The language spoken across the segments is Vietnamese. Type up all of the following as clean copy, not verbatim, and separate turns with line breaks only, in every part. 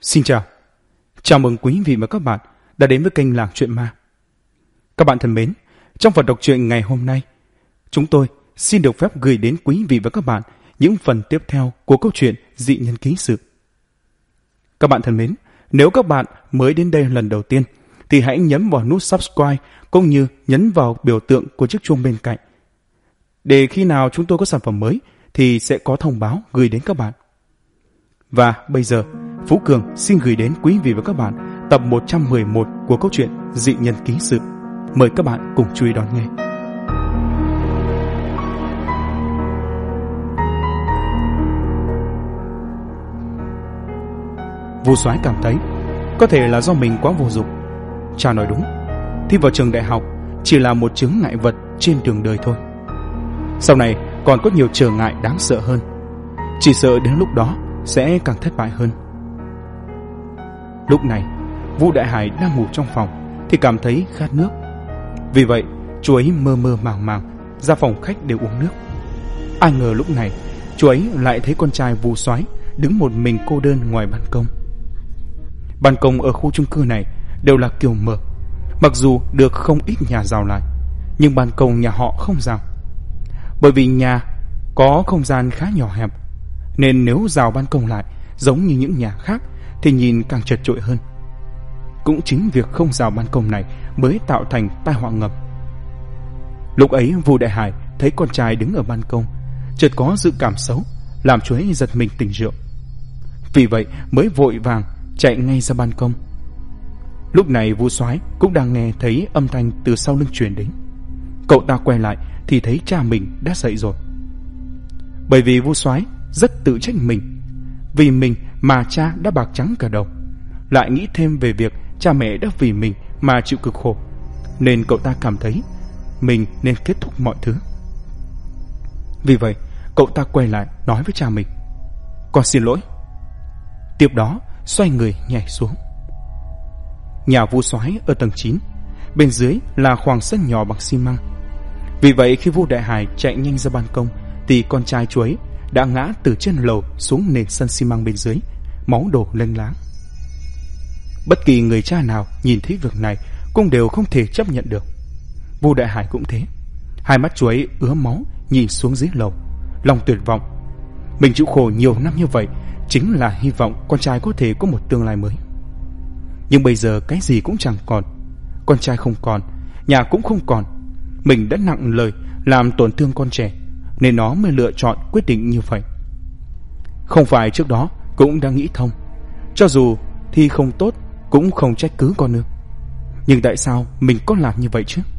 Xin chào mừng quý vị và các bạn đã đến với kênh Làng Chuyện Ma. Các bạn thân mến, trong phần đọc truyện ngày hôm nay, chúng tôi xin được phép gửi đến quý vị và các bạn những phần tiếp theo của câu chuyện Dị Nhân Ký Sự. Các bạn thân mến, nếu các bạn mới đến đây lần đầu tiên, thì hãy nhấn vào nút subscribe cũng như nhấn vào biểu tượng của chiếc chuông bên cạnh, để khi nào chúng tôi có sản phẩm mới thì sẽ có thông báo gửi đến các bạn. Và bây giờ, Phú Cường xin gửi đến quý vị và các bạn tập 111 của câu chuyện Dị Nhân Ký Sự. Mời các bạn cùng chú ý đón nghe. Vu Soái cảm thấy có thể là do mình quá vô dụng. Cha nói đúng, thi vào trường đại học chỉ là một chướng ngại vật trên đường đời thôi. Sau này còn có nhiều trở ngại đáng sợ hơn. Chỉ sợ đến lúc đó sẽ càng thất bại hơn. Lúc này, Vu Đại Hải đang ngủ trong phòng thì cảm thấy khát nước. Vì vậy, chú ấy mơ mơ màng màng ra phòng khách để uống nước. Ai ngờ lúc này, chú ấy lại thấy con trai Vu Soái đứng một mình cô đơn ngoài ban công. Ban công ở khu chung cư này đều là kiểu mở. Mặc dù được không ít nhà rào lại, nhưng ban công nhà họ không rào. Bởi vì nhà có không gian khá nhỏ hẹp, nên nếu rào ban công lại giống như những nhà khác thì nhìn càng chật chội hơn. Cũng chính việc không rào ban công này mới tạo thành tai họa ngầm. Lúc ấy Vu Đại Hải thấy con trai đứng ở ban công, chợt có dự cảm xấu, làm chú ấy giật mình tỉnh rượu. Vì vậy mới vội vàng chạy ngay ra ban công. Lúc này Vu Soái cũng đang nghe thấy âm thanh từ sau lưng truyền đến. Cậu ta quay lại thì thấy cha mình đã dậy rồi. Bởi vì Vu Soái rất tự trách mình, vì mình mà cha đã bạc trắng cả đầu, lại nghĩ thêm về việc cha mẹ đã vì mình mà chịu cực khổ, nên cậu ta cảm thấy mình nên kết thúc mọi thứ. Vì vậy cậu ta quay lại nói với cha mình: "Con xin lỗi." Tiếp đó xoay người nhảy xuống. Nhà Vu Soái ở tầng 9, bên dưới là khoảng sân nhỏ bằng xi măng. Vì vậy khi Vu Đại Hải chạy nhanh ra ban công thì con trai chú ấy đã ngã từ trên lầu xuống nền sân xi măng bên dưới, máu đổ lênh láng. Bất kỳ người cha nào nhìn thấy việc này cũng đều không thể chấp nhận được. Vu Đại Hải cũng thế. Hai mắt chú ấy ứa máu nhìn xuống dưới lầu, lòng tuyệt vọng. Mình chịu khổ nhiều năm như vậy chính là hy vọng con trai có thể có một tương lai mới. Nhưng bây giờ cái gì cũng chẳng còn. Con trai không còn, nhà cũng không còn. Mình đã nặng lời làm tổn thương con trẻ, nên nó mới lựa chọn quyết định như vậy. Không phải trước đó cũng đã nghĩ thông, cho dù thi không tốt cũng không trách cứ con nữa. Nhưng tại sao mình có làm như vậy chứ?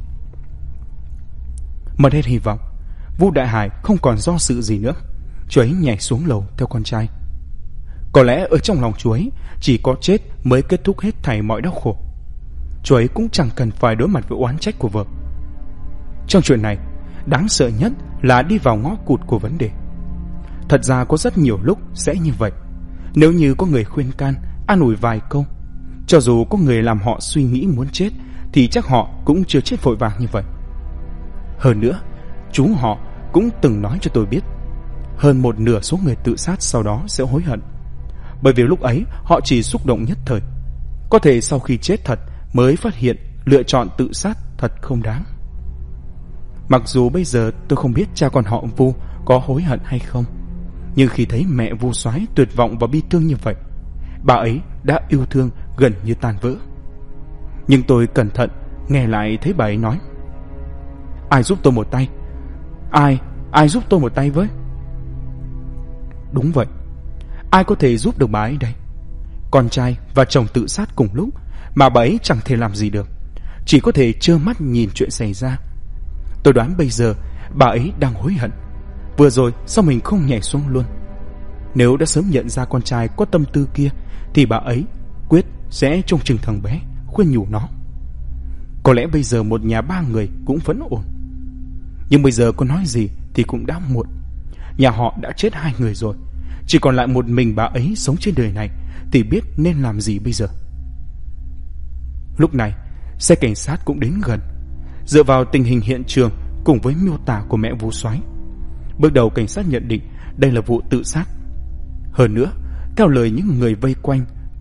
Mất hết hy vọng, Vu Đại Hải không còn do dự gì nữa. Chú ấy nhảy xuống lầu theo con trai. Có lẽ ở trong lòng chú ấy chỉ có chết mới kết thúc hết thảy mọi đau khổ. Chú ấy cũng chẳng cần phải đối mặt với oán trách của vợ. Trong chuyện này, đáng sợ nhất là đi vào ngõ cụt của vấn đề. Thật ra có rất nhiều lúc sẽ như vậy. Nếu như có người khuyên can, an ủi vài câu, cho dù có người làm họ suy nghĩ muốn chết, thì chắc họ cũng chưa chết vội vàng như vậy. Hơn nữa, chú họ cũng từng nói cho tôi biết, hơn một nửa số người tự sát sau đó sẽ hối hận. Bởi vì lúc ấy họ chỉ xúc động nhất thời. Có thể sau khi chết thật mới phát hiện lựa chọn tự sát thật không đáng. Mặc dù bây giờ tôi không biết cha con họ Vu có hối hận hay không, nhưng khi thấy mẹ Vu Soái tuyệt vọng và bi thương như vậy, bà ấy đã yêu thương gần như tan vỡ. Nhưng tôi cẩn thận nghe lại thấy bà ấy nói: "Ai giúp tôi một tay? Ai giúp tôi một tay với?" Đúng vậy, ai có thể giúp được bà ấy đây? Con trai và chồng tự sát cùng lúc mà bà ấy chẳng thể làm gì được, chỉ có thể trơ mắt nhìn chuyện xảy ra. Tôi đoán bây giờ bà ấy đang hối hận. Vừa rồi sao mình không nhảy xuống luôn? Nếu đã sớm nhận ra con trai có tâm tư kia thì bà ấy quyết sẽ trông chừng thằng bé, khuyên nhủ nó. Có lẽ bây giờ một nhà 3 người cũng vẫn ổn. Nhưng bây giờ có nói gì thì cũng đã muộn. Nhà họ đã chết 2 người rồi, chỉ còn lại một mình bà ấy sống trên đời này, thì biết nên làm gì bây giờ. Lúc này xe cảnh sát cũng đến gần. Dựa vào tình hình hiện trường cùng với miêu tả của mẹ Vu Soái, bước đầu cảnh sát nhận định đây là vụ tự sát. Hơn nữa, theo lời những người vây quanh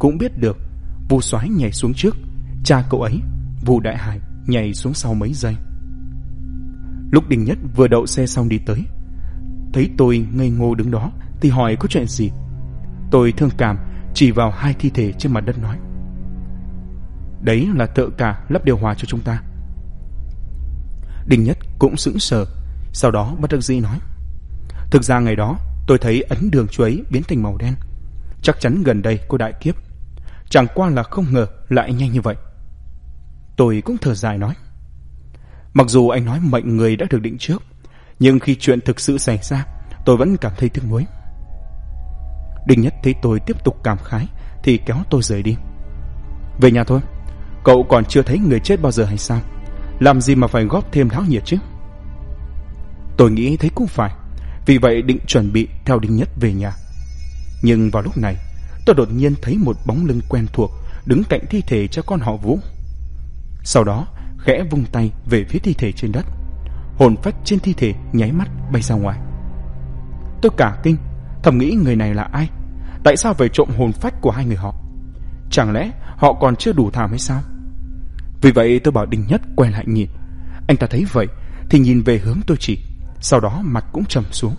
cũng biết được Vu Soái nhảy xuống trước, cha cậu ấy, Vu Đại Hải, nhảy xuống sau mấy giây. Lúc Đinh Nhất vừa đậu xe xong đi tới, thấy tôi ngây ngô đứng đó thì hỏi có chuyện gì. Tôi thương cảm chỉ vào hai thi thể trên mặt đất nói: đấy là thợ cả lắp điều hòa cho chúng ta. Đinh Nhất cũng sững sờ, sau đó bất đắc dĩ nói: thực ra ngày đó tôi thấy ấn đường chú ấy biến thành màu đen, chắc chắn gần đây có đại kiếp, chẳng qua là không ngờ lại nhanh như vậy. Tôi cũng thở dài nói: mặc dù anh nói mệnh người đã được định trước, nhưng khi chuyện thực sự xảy ra, tôi vẫn cảm thấy tiếc nuối. Đinh Nhất thấy tôi tiếp tục cảm khái thì kéo tôi rời đi. Về nhà thôi, cậu còn chưa thấy người chết bao giờ hay sao? Làm gì mà phải góp thêm náo nhiệt chứ? Tôi nghĩ thấy cũng phải, vì vậy định chuẩn bị theo Đinh Nhất về nhà. Nhưng vào lúc này, tôi đột nhiên thấy một bóng lưng quen thuộc đứng cạnh thi thể cha con họ Vũ. Sau đó khẽ vung tay về phía thi thể trên đất, hồn phách trên thi thể nháy mắt bay ra ngoài. Tôi cả kinh, thầm nghĩ người này là ai? Tại sao phải trộm hồn phách của hai người họ? Chẳng lẽ họ còn chưa đủ thảm hay sao? Vì vậy tôi bảo Đinh Nhất quay lại nhìn. Anh ta thấy vậy thì nhìn về hướng tôi chỉ, sau đó mặt cũng trầm xuống.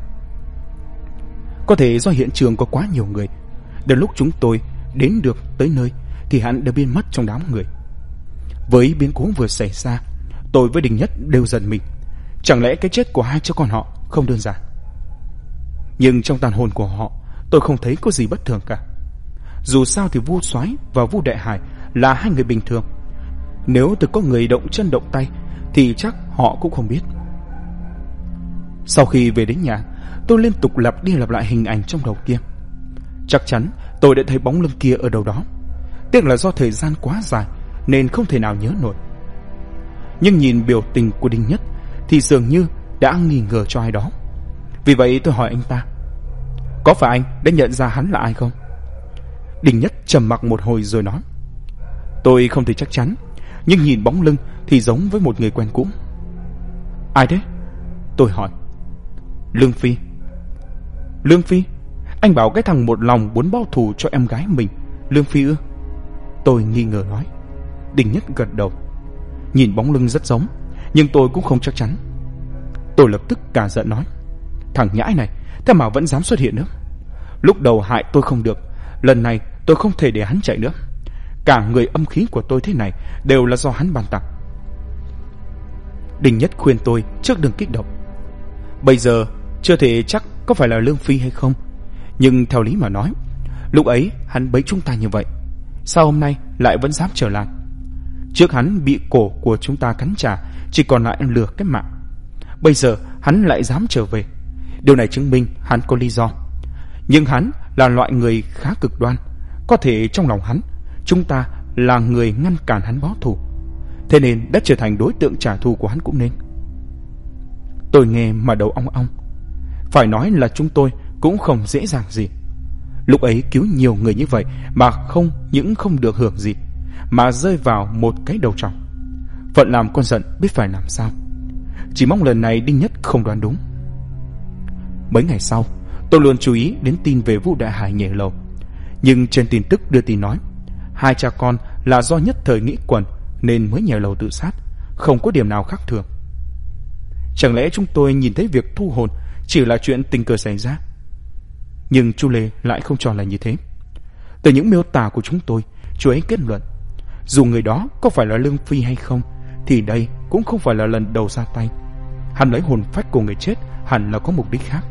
Có thể do hiện trường có quá nhiều người, đến lúc chúng tôi đến được tới nơi thì hắn đã biến mất trong đám người. Với biến cố vừa xảy ra, tôi với Đinh Nhất đều giận mình. Chẳng lẽ cái chết của hai cha con họ không đơn giản? Nhưng trong tàn hồn của họ, tôi không thấy có gì bất thường cả. Dù sao thì Vu Soái và Vu Đại Hải là hai người bình thường. Nếu từ có người động chân động tay thì chắc họ cũng không biết. Sau khi về đến nhà, tôi liên tục lặp đi lặp lại hình ảnh trong đầu kia. Chắc chắn tôi đã thấy bóng lưng kia ở đâu đó. Tiếc là do thời gian quá dài nên không thể nào nhớ nổi. Nhưng nhìn biểu tình của Đinh Nhất thì dường như đã nghi ngờ cho ai đó. Vì vậy tôi hỏi anh ta: có phải anh đã nhận ra hắn là ai không? Đinh Nhất trầm mặc một hồi rồi nói: tôi không thể chắc chắn, nhưng nhìn bóng lưng thì giống với một người quen cũ. Ai thế? Tôi hỏi. Lương Phi. Lương Phi? Anh bảo cái thằng một lòng muốn báo thù cho em gái mình, Lương Phi ư? Tôi nghi ngờ nói. Đinh Nhất gật đầu. Nhìn bóng lưng rất giống, nhưng tôi cũng không chắc chắn. Tôi lập tức cả giận nói: thằng nhãi này, thế mà vẫn dám xuất hiện nữa. Lúc đầu hại tôi không được, lần này tôi không thể để hắn chạy nữa. Cả người âm khí của tôi thế này đều là do hắn ban tặng. Đinh Nhất khuyên tôi trước đừng kích động. Bây giờ chưa thể chắc có phải là Lương Phi hay không, nhưng theo lý mà nói, lúc ấy hắn bấy chúng ta như vậy, sao hôm nay lại vẫn dám trở lại? Trước hắn bị cổ của chúng ta cắn trả, chỉ còn lại lừa cái mạng. Bây giờ hắn lại dám trở về. Điều này chứng minh hắn có lý do. Nhưng hắn là loại người khá cực đoan. Có thể trong lòng hắn, chúng ta là người ngăn cản hắn báo thù, thế nên đã trở thành đối tượng trả thù của hắn cũng nên. Tôi nghe mà đầu ong ong. Phải nói là chúng tôi cũng không dễ dàng gì. Lúc ấy cứu nhiều người như vậy mà không những không được hưởng gì, mà rơi vào một cái đầu trọc. Phận làm con giận biết phải làm sao. Chỉ mong lần này Đinh Nhất không đoán đúng. Mấy ngày sau, tôi luôn chú ý đến tin về Vu Đại Hải nhảy lầu. Nhưng trên tin tức đưa tin nói hai cha con là do nhất thời nghĩ quẩn nên mới nhảy lầu tự sát, không có điểm nào khác thường. Chẳng lẽ chúng tôi nhìn thấy việc thu hồn chỉ là chuyện tình cờ xảy ra? Nhưng chú Lê lại không cho là như thế. Từ những miêu tả của chúng tôi, chú ấy kết luận dù người đó có phải là Lương Phi hay không thì đây cũng không phải là lần đầu ra tay. Hắn lấy hồn phách của người chết hẳn là có mục đích khác.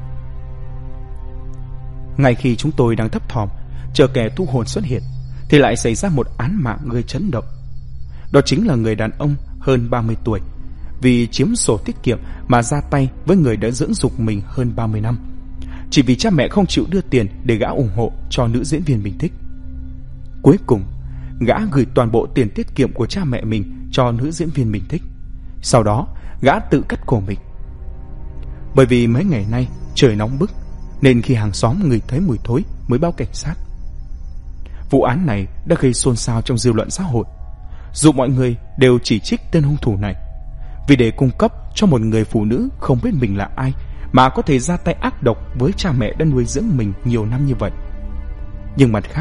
Ngay khi chúng tôi đang thấp thỏm chờ kẻ thu hồn xuất hiện thì lại xảy ra một án mạng gây chấn động. Đó chính là người đàn ông hơn 30 tuổi vì chiếm sổ tiết kiệm mà ra tay với người đã dưỡng dục mình hơn 30 năm, chỉ vì cha mẹ không chịu đưa tiền để gã ủng hộ cho nữ diễn viên mình thích. Cuối cùng, gã gửi toàn bộ tiền tiết kiệm của cha mẹ mình cho nữ diễn viên mình thích. Sau đó, gã tự cắt cổ mình. Bởi vì mấy ngày nay trời nóng bức nên khi hàng xóm ngửi thấy mùi thối mới báo cảnh sát. Vụ án này đã gây xôn xao trong dư luận xã hội. Dù mọi người đều chỉ trích tên hung thủ này vì để cung cấp cho một người phụ nữ không biết mình là ai mà có thể ra tay ác độc với cha mẹ đã nuôi dưỡng mình nhiều năm như vậy. Nhưng mặt khác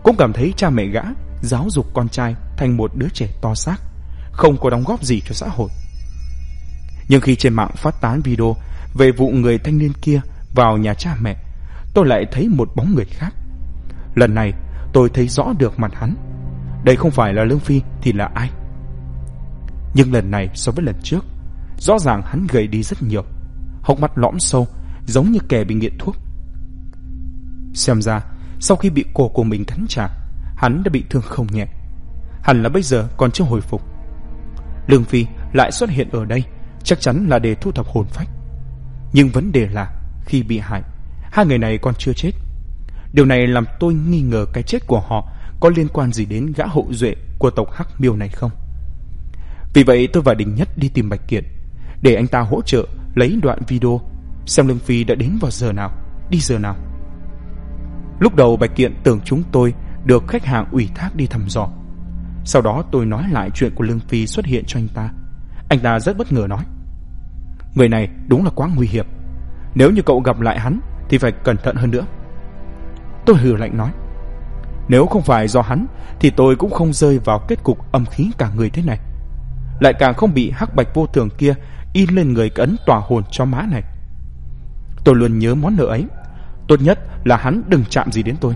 cũng cảm thấy cha mẹ gã giáo dục con trai thành một đứa trẻ to xác, không có đóng góp gì cho xã hội. Nhưng khi trên mạng phát tán video về vụ người thanh niên kia vào nhà cha mẹ, tôi lại thấy một bóng người khác. Lần này tôi thấy rõ được mặt hắn. Đây không phải là Lương Phi thì là ai? Nhưng lần này so với lần trước, rõ ràng hắn gầy đi rất nhiều, hốc mắt lõm sâu, giống như kẻ bị nghiện thuốc. Xem ra sau khi bị cổ của mình cắn trả, hắn đã bị thương không nhẹ, hẳn là bây giờ còn chưa hồi phục. Lương Phi lại xuất hiện ở đây chắc chắn là để thu thập hồn phách. Nhưng vấn đề là khi bị hại, hai người này còn chưa chết. Điều này làm tôi nghi ngờ cái chết của họ có liên quan gì đến gã hậu duệ của tộc Hắc Miêu này không. Vì vậy tôi và Đình Nhất đi tìm Bạch Kiện để anh ta hỗ trợ lấy đoạn video xem Lương Phi đã đến vào giờ nào, đi giờ nào. Lúc đầu Bạch Kiện tưởng chúng tôi được khách hàng ủy thác đi thăm dò. Sau đó tôi nói lại chuyện của Lương Phi xuất hiện cho anh ta. Anh ta rất bất ngờ nói: người này đúng là quá nguy hiểm, nếu như cậu gặp lại hắn thì phải cẩn thận hơn nữa. Tôi hừ lạnh nói: nếu không phải do hắn thì tôi cũng không rơi vào kết cục âm khí cả người thế này, lại càng không bị hắc bạch vô thường kia in lên người cái ấn tỏa hồn cho má này. Tôi luôn nhớ món nợ ấy, tốt nhất là hắn đừng chạm gì đến tôi.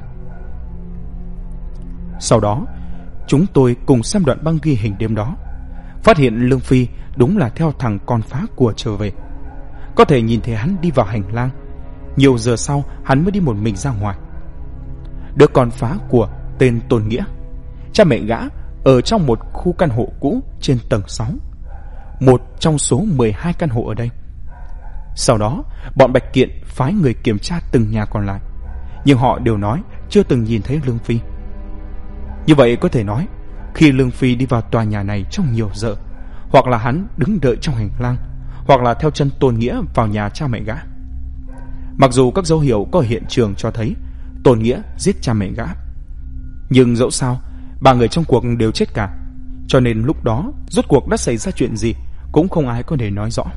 Sau đó chúng tôi cùng xem đoạn băng ghi hình đêm đó, phát hiện Lương Phi đúng là theo thằng con phá của trở về. Có thể nhìn thấy hắn đi vào hành lang, nhiều giờ sau hắn mới đi một mình ra ngoài. Đứa con phá của tên Tôn Nghĩa, cha mẹ gã ở trong một khu căn hộ cũ trên tầng 6, một trong số 12 căn hộ ở đây. Sau đó bọn Bạch Kiện phái người kiểm tra từng nhà còn lại, nhưng họ đều nói chưa từng nhìn thấy Lương Phi. Như vậy có thể nói khi Lương Phi đi vào tòa nhà này trong nhiều giờ, hoặc là hắn đứng đợi trong hành lang, hoặc là theo chân Tôn Nghĩa vào nhà cha mẹ gã. Mặc dù các dấu hiệu có ở hiện trường cho thấy Tôn Nghĩa giết cha mẹ gã, nhưng dẫu sao ba người trong cuộc đều chết cả, cho nên lúc đó rốt cuộc đã xảy ra chuyện gì cũng không ai có thể nói rõ.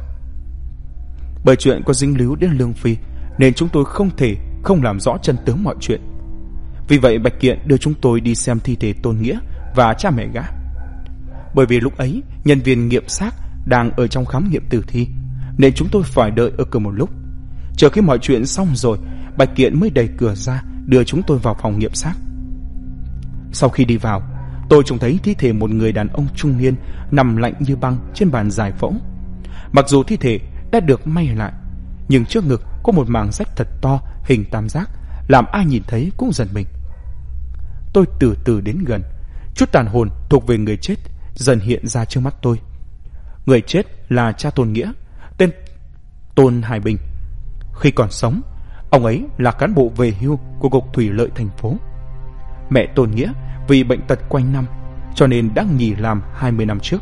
Bởi chuyện có dính líu đến Lương Phi nên chúng tôi không thể không làm rõ chân tướng mọi chuyện. Vì vậy Bạch Kiện đưa chúng tôi đi xem thi thể Tôn Nghĩa và cha mẹ gã. Bởi vì lúc ấy nhân viên nghiệm xác đang ở trong khám nghiệm tử thi, nên chúng tôi phải đợi ở cửa một lúc. Chờ khi mọi chuyện xong rồi, Bạch Kiện mới đẩy cửa ra đưa chúng tôi vào phòng nghiệm xác. Sau khi đi vào, tôi trông thấy thi thể một người đàn ông trung niên nằm lạnh như băng trên bàn giải phẫu. Mặc dù thi thể đã được may lại, nhưng trước ngực có một mảng rách thật to hình tam giác, làm ai nhìn thấy cũng giật mình. Tôi từ từ đến gần, chút tàn hồn thuộc về người chết dần hiện ra trước mắt tôi. Người chết là cha Tôn Nghĩa, tên Tôn Hải Bình. Khi còn sống, ông ấy là cán bộ về hưu của Cục Thủy lợi thành phố. Mẹ Tôn Nghĩa vì bệnh tật quanh năm cho nên đã nghỉ làm 20 năm trước.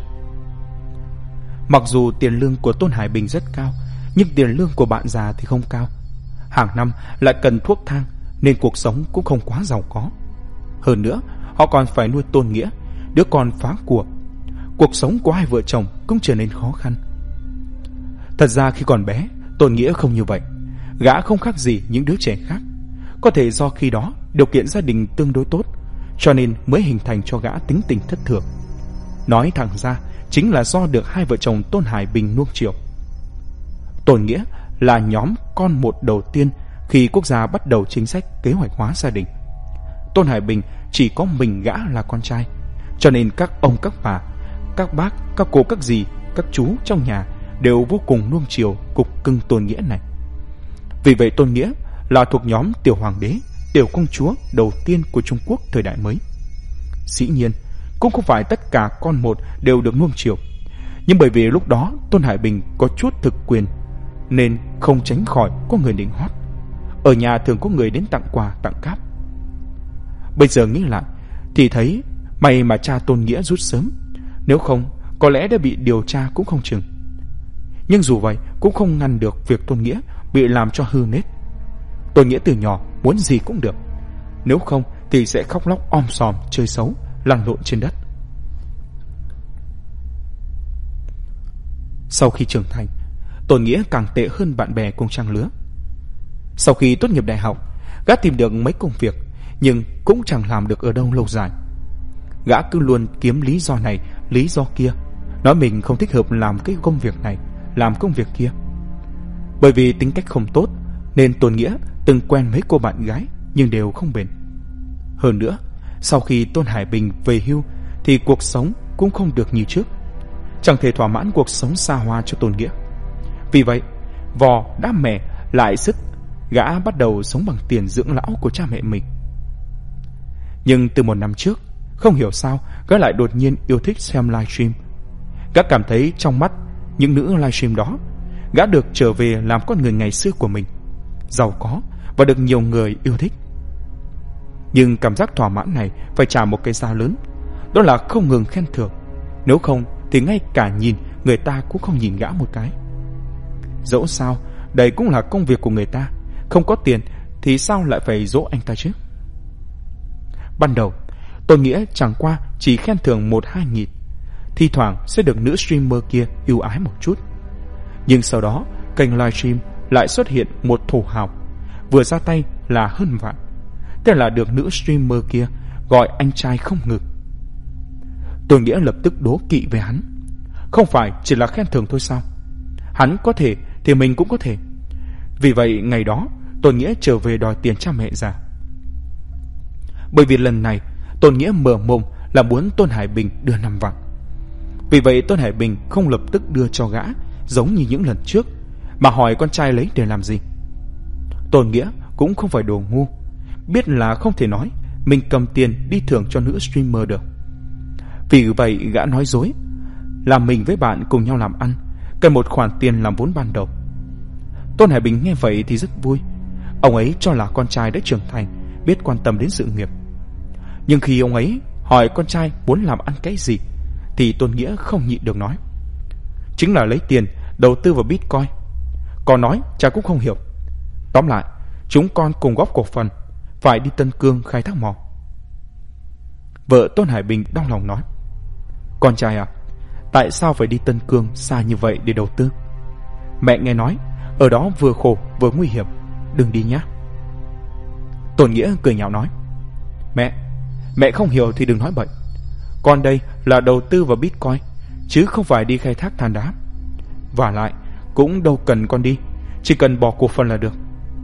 Mặc dù tiền lương của Tôn Hải Bình rất cao, nhưng tiền lương của bạn già thì không cao. Hàng năm lại cần thuốc thang nên cuộc sống cũng không quá giàu có. Hơn nữa, họ còn phải nuôi Tôn Nghĩa, đứa con phá của. Cuộc sống của hai vợ chồng cũng trở nên khó khăn. Thật ra khi còn bé, Tôn Nghĩa không như vậy. Gã không khác gì những đứa trẻ khác. Có thể do khi đó điều kiện gia đình tương đối tốt, cho nên mới hình thành cho gã tính tình thất thường. Nói thẳng ra, chính là do được hai vợ chồng Tôn Hải Bình nuông chiều. Tôn Nghĩa là nhóm con một đầu tiên khi quốc gia bắt đầu chính sách kế hoạch hóa gia đình. Tôn Hải Bình chỉ có mình gã là con trai, cho nên các ông các bà, các bác, các cô các dì, các chú trong nhà đều vô cùng nuông chiều cục cưng Tôn Nghĩa này. Vì vậy Tôn Nghĩa là thuộc nhóm tiểu hoàng đế, tiểu công chúa đầu tiên của Trung Quốc thời đại mới. Dĩ nhiên cũng không phải tất cả con một đều được nuông chiều, nhưng bởi vì lúc đó Tôn Hải Bình có chút thực quyền nên không tránh khỏi có người nịnh hót. Ở nhà thường có người đến tặng quà tặng cáp. Bây giờ nghĩ lại thì thấy may mà cha Tôn Nghĩa rút sớm, nếu không có lẽ đã bị điều tra cũng không chừng. Nhưng dù vậy cũng không ngăn được việc Tôn Nghĩa bị làm cho hư nết. Tôn Nghĩa từ nhỏ muốn gì cũng được, nếu không thì sẽ khóc lóc om sòm chơi xấu, lăn lộn trên đất. Sau khi trưởng thành, Tôn Nghĩa càng tệ hơn bạn bè cùng trang lứa. Sau khi tốt nghiệp đại học, gã tìm được mấy công việc, nhưng cũng chẳng làm được ở đâu lâu dài. Gã cứ luôn kiếm lý do này, lý do kia, nói mình không thích hợp làm cái công việc này, làm công việc kia. Bởi vì tính cách không tốt nên Tôn Nghĩa từng quen mấy cô bạn gái nhưng đều không bền. Hơn nữa, sau khi Tôn Hải Bình về hưu thì cuộc sống cũng không được như trước, chẳng thể thỏa mãn cuộc sống xa hoa cho Tôn Nghĩa. Vì vậy, vò đã mẻ lại sức, gã bắt đầu sống bằng tiền dưỡng lão của cha mẹ mình. Nhưng từ 1 năm trước, không hiểu sao gã lại đột nhiên yêu thích xem livestream. Gã cảm thấy trong mắt những nữ livestream đó, gã được trở về làm con người ngày xưa của mình, giàu có và được nhiều người yêu thích. Nhưng cảm giác thỏa mãn này phải trả một cái giá lớn, đó là không ngừng khen thưởng. Nếu không thì ngay cả nhìn người ta cũng không nhìn gã một cái. Dẫu sao đây cũng là công việc của người ta, không có tiền thì sao lại phải dỗ anh ta chứ. Ban đầu Tôn Nghĩa chẳng qua chỉ khen thưởng 1-2 nghìn, thi thoảng sẽ được nữ streamer kia ưu ái một chút. Nhưng sau đó kênh livestream lại xuất hiện một thổ hào, vừa ra tay là hơn vạn. Thế là được nữ streamer kia gọi anh trai không ngừng. Tôn Nghĩa lập tức đố kỵ về hắn. Không phải chỉ là khen thưởng thôi sao? Hắn có thể thì mình cũng có thể. Vì vậy ngày đó Tôn Nghĩa trở về đòi tiền cha mẹ ra. Bởi vì lần này Tôn Nghĩa mở mồm là muốn Tôn Hải Bình đưa 5 vạn. Vì vậy Tôn Hải Bình không lập tức đưa cho gã giống như những lần trước, mà hỏi con trai lấy để làm gì. Tôn Nghĩa cũng không phải đồ ngu, biết là không thể nói mình cầm tiền đi thưởng cho nữ streamer được. Vì vậy gã nói dối là mình với bạn cùng nhau làm ăn, cần một khoản tiền làm vốn ban đầu. Tôn Hải Bình nghe vậy thì rất vui. Ông ấy cho là con trai đã trưởng thành, biết quan tâm đến sự nghiệp. Nhưng khi ông ấy hỏi con trai muốn làm ăn cái gì thì Tôn Nghĩa không nhịn được nói: chính là lấy tiền đầu tư vào Bitcoin. Còn nói cha cũng không hiểu. Tóm lại, chúng con cùng góp cổ phần, phải đi Tân Cương khai thác mỏ. Vợ Tôn Hải Bình đau lòng nói: con trai à, tại sao phải đi Tân Cương xa như vậy để đầu tư? Mẹ nghe nói ở đó vừa khổ vừa nguy hiểm, đừng đi nhé. Tôn Nghĩa cười nhạo nói: Mẹ không hiểu thì đừng nói bậy. Con đây là đầu tư vào Bitcoin, chứ không phải đi khai thác than đá. Và lại cũng đâu cần con đi, chỉ cần bỏ cổ phần là được.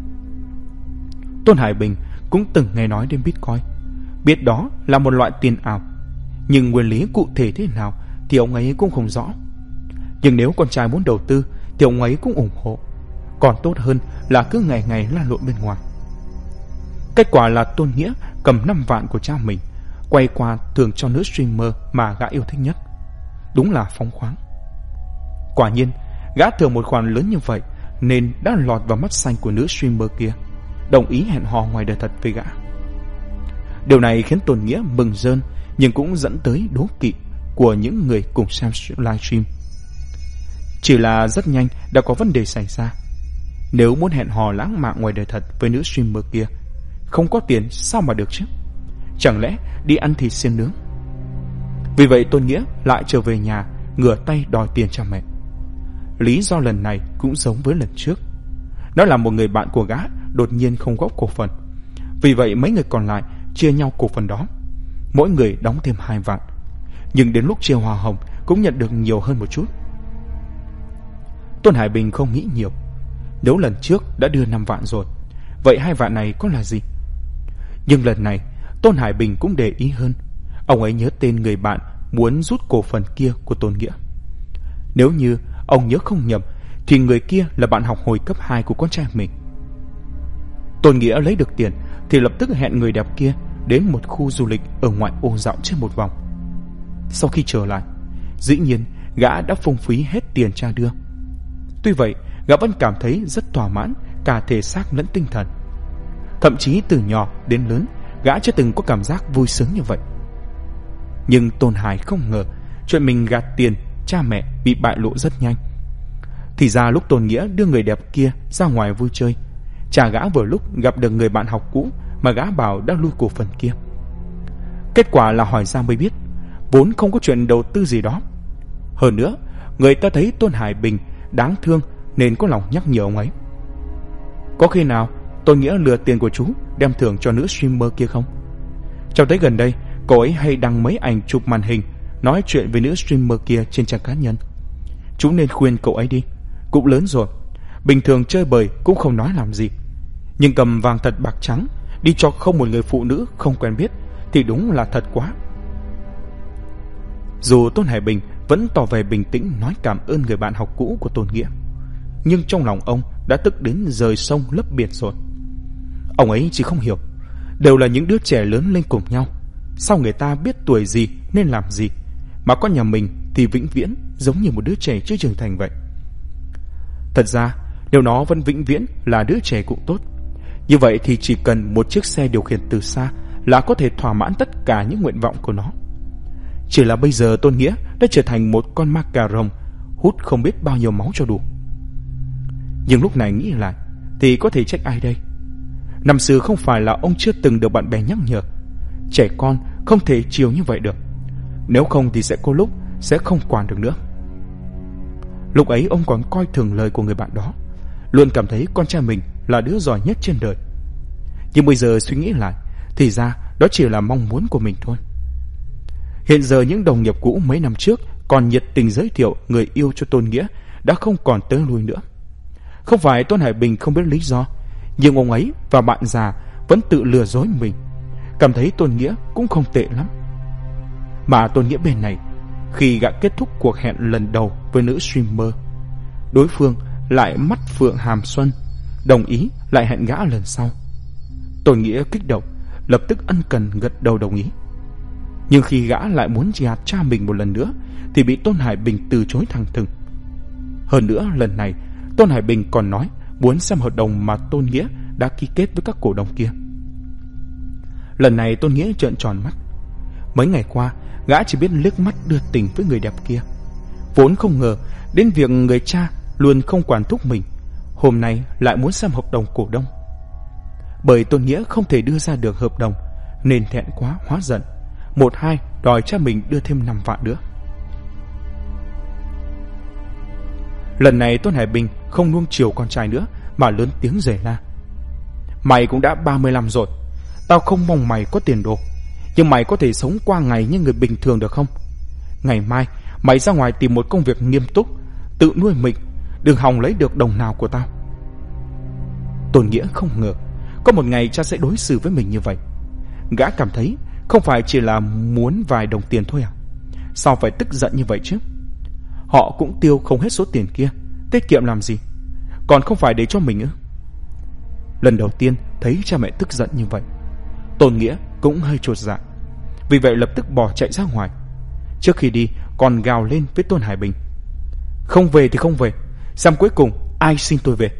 Tôn Hải Bình cũng từng nghe nói đến Bitcoin, biết đó là một loại tiền ảo, nhưng nguyên lý cụ thể thế nào thì ông ấy cũng không rõ. Nhưng nếu con trai muốn đầu tư thì ông ấy cũng ủng hộ, còn tốt hơn là cứ ngày ngày lan lộn bên ngoài. Kết quả là Tôn Nghĩa cầm 5 vạn của cha mình, quay qua thưởng cho nữ streamer mà gã yêu thích nhất. Đúng là phóng khoáng. Quả nhiên, gã thưởng một khoản lớn như vậy nên đã lọt vào mắt xanh của nữ streamer kia, đồng ý hẹn hò ngoài đời thật với gã. Điều này khiến Tôn Nghĩa mừng rơn, nhưng cũng dẫn tới đố kỵ của những người cùng xem livestream. Chỉ là rất nhanh đã có vấn đề xảy ra. Nếu muốn hẹn hò lãng mạn ngoài đời thật với nữ streamer kia, không có tiền sao mà được chứ? Chẳng lẽ đi ăn thịt xiên nướng? Vì vậy Tôn Nghĩa lại trở về nhà, ngửa tay đòi tiền cha mẹ. Lý do lần này cũng giống với lần trước, đó là một người bạn của gã đột nhiên không góp cổ phần. Vì vậy mấy người còn lại chia nhau cổ phần đó, mỗi người đóng thêm 2 vạn. Nhưng đến lúc chia hoa hồng cũng nhận được nhiều hơn một chút. Tôn Hải Bình không nghĩ nhiều. Nếu lần trước đã đưa 5 vạn rồi, vậy 2 vạn này có là gì? Nhưng lần này Tôn Hải Bình cũng để ý hơn. Ông ấy nhớ tên người bạn muốn rút cổ phần kia của Tôn Nghĩa. Nếu như ông nhớ không nhầm thì người kia là bạn học hồi cấp 2 của con trai mình. Tôn Nghĩa lấy được tiền thì lập tức hẹn người đẹp kia đến một khu du lịch ở ngoại ô dạo trên một vòng. Sau khi trở lại, dĩ nhiên gã đã phung phí hết tiền cha đưa. Tuy vậy, gã vẫn cảm thấy rất thỏa mãn cả thể xác lẫn tinh thần. Thậm chí từ nhỏ đến lớn, gã chưa từng có cảm giác vui sướng như vậy. Nhưng Tôn Hải không ngờ chuyện mình gạt tiền cha mẹ bị bại lộ rất nhanh. Thì ra lúc Tôn Nghĩa đưa người đẹp kia ra ngoài vui chơi, cha gã vừa lúc gặp được người bạn học cũ mà gã bảo đã lui cổ phần kia. Kết quả là hỏi ra mới biết, vốn không có chuyện đầu tư gì đó. Hơn nữa, người ta thấy Tôn Hải Bình đáng thương nên có lòng nhắc nhở ông ấy. Có khi nào Tôn Nghĩa lừa tiền của chú đem thưởng cho nữ streamer kia không? Trong tới gần đây, cô ấy hay đăng mấy ảnh chụp màn hình nói chuyện với nữ streamer kia trên trang cá nhân. Chúng nên khuyên cậu ấy đi, cũng lớn rồi, bình thường chơi bời cũng không nói làm gì, nhưng cầm vàng thật bạc trắng đi cho không một người phụ nữ không quen biết thì đúng là thật quá. Dù Tôn Hải Bình vẫn tỏ vẻ bình tĩnh nói cảm ơn người bạn học cũ của Tôn Nghĩa, nhưng trong lòng ông đã tức đến rời sông lấp biển rồi. Ông ấy chỉ không hiểu, đều là những đứa trẻ lớn lên cùng nhau, sao người ta biết tuổi gì nên làm gì, mà con nhà mình thì vĩnh viễn giống như một đứa trẻ chưa trưởng thành vậy. Thật ra nếu nó vẫn vĩnh viễn là đứa trẻ cũng tốt, như vậy thì chỉ cần một chiếc xe điều khiển từ xa là có thể thỏa mãn tất cả những nguyện vọng của nó. Chỉ là bây giờ Tôn Nghĩa đã trở thành một con ma cà rồng, hút không biết bao nhiêu máu cho đủ. Nhưng lúc này nghĩ lại thì có thể trách ai đây? Năm xưa không phải là ông chưa từng được bạn bè nhắc nhở, trẻ con không thể chiều như vậy được, nếu không thì sẽ có lúc sẽ không quản được nữa. Lúc ấy ông còn coi thường lời của người bạn đó, luôn cảm thấy con trai mình là đứa giỏi nhất trên đời. Nhưng bây giờ suy nghĩ lại thì ra đó chỉ là mong muốn của mình thôi. Hiện giờ những đồng nghiệp cũ mấy năm trước còn nhiệt tình giới thiệu người yêu cho Tôn Nghĩa đã không còn tới lui nữa. Không phải Tôn Hải Bình không biết lý do, nhưng ông ấy và bạn già vẫn tự lừa dối mình, cảm thấy Tôn Nghĩa cũng không tệ lắm. Mà Tôn Nghĩa bên này, khi gã kết thúc cuộc hẹn lần đầu với nữ streamer, đối phương lại mắt phượng hàm xuân, đồng ý lại hẹn gã lần sau. Tôn Nghĩa kích động, lập tức ân cần gật đầu đồng ý. Nhưng khi gã lại muốn gạt cha mình một lần nữa thì bị Tôn Hải Bình từ chối thẳng thừng. Hơn nữa lần này Tôn Hải Bình còn nói muốn xem hợp đồng mà Tôn Nghĩa đã ký kết với các cổ đông kia. Lần này Tôn Nghĩa trợn tròn mắt. Mấy ngày qua gã chỉ biết liếc mắt đưa tình với người đẹp kia, vốn không ngờ đến việc người cha luôn không quản thúc mình hôm nay lại muốn xem hợp đồng cổ đông. Bởi Tôn Nghĩa không thể đưa ra được hợp đồng nên thẹn quá hóa giận, một hai đòi cha mình đưa thêm 5 vạn nữa. Lần này Tôn Hải Bình không nuông chiều con trai nữa mà lớn tiếng rầy la: Mày cũng đã 35 rồi, tao không mong mày có tiền đồ, nhưng mày có thể sống qua ngày như người bình thường được không? Ngày mai mày ra ngoài tìm một công việc nghiêm túc, tự nuôi mình, đừng hòng lấy được đồng nào của tao. Tôn Nghĩa không ngờ có một ngày cha sẽ đối xử với mình như vậy. Gã cảm thấy không phải chỉ là muốn vài đồng tiền thôi à? Sao phải tức giận như vậy chứ? Họ cũng tiêu không hết số tiền kia, tiết kiệm làm gì, còn không phải để cho mình ư? Lần đầu tiên thấy cha mẹ tức giận như vậy, Tôn Nghĩa cũng hơi chột dạ, vì vậy lập tức bỏ chạy ra ngoài. Trước khi đi còn gào lên với Tôn Hải Bình: Không về thì không về, xem cuối cùng ai xin tôi về.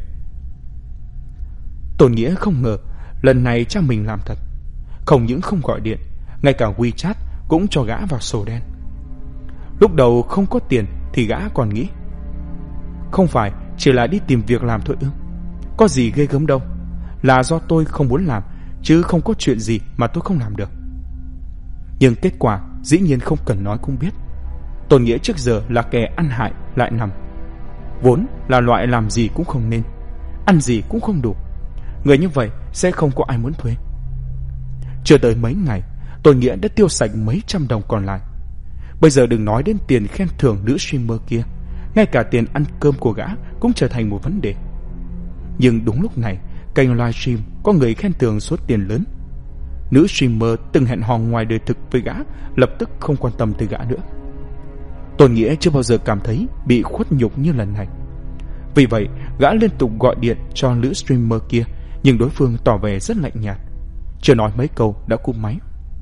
Tôn Nghĩa không ngờ lần này cha mình làm thật, không những không gọi điện, ngay cả WeChat cũng cho gã vào sổ đen. Lúc đầu không có tiền thì gã còn nghĩ không phải chỉ là đi tìm việc làm thôi ư, có gì ghê gớm đâu, là do tôi không muốn làm chứ không có chuyện gì mà tôi không làm được. Nhưng kết quả dĩ nhiên không cần nói cũng biết, Tôn Nghĩa trước giờ là kẻ ăn hại lại nằm, vốn là loại làm gì cũng không nên, ăn gì cũng không đủ. Người như vậy sẽ không có ai muốn thuê. Chưa tới mấy ngày, Tôn Nghĩa đã tiêu sạch mấy trăm đồng còn lại. Bây giờ đừng nói đến tiền khen thưởng nữ streamer kia, ngay cả tiền ăn cơm của gã cũng trở thành một vấn đề. Nhưng đúng lúc này, kênh livestream có người khen thưởng số tiền lớn. Nữ streamer từng hẹn hò ngoài đời thực với gã lập tức không quan tâm tới gã nữa. Tôn Nghĩa chưa bao giờ cảm thấy bị khuất nhục như lần này. Vì vậy gã liên tục gọi điện cho nữ streamer kia, nhưng đối phương tỏ vẻ rất lạnh nhạt, chưa nói mấy câu đã cúp máy.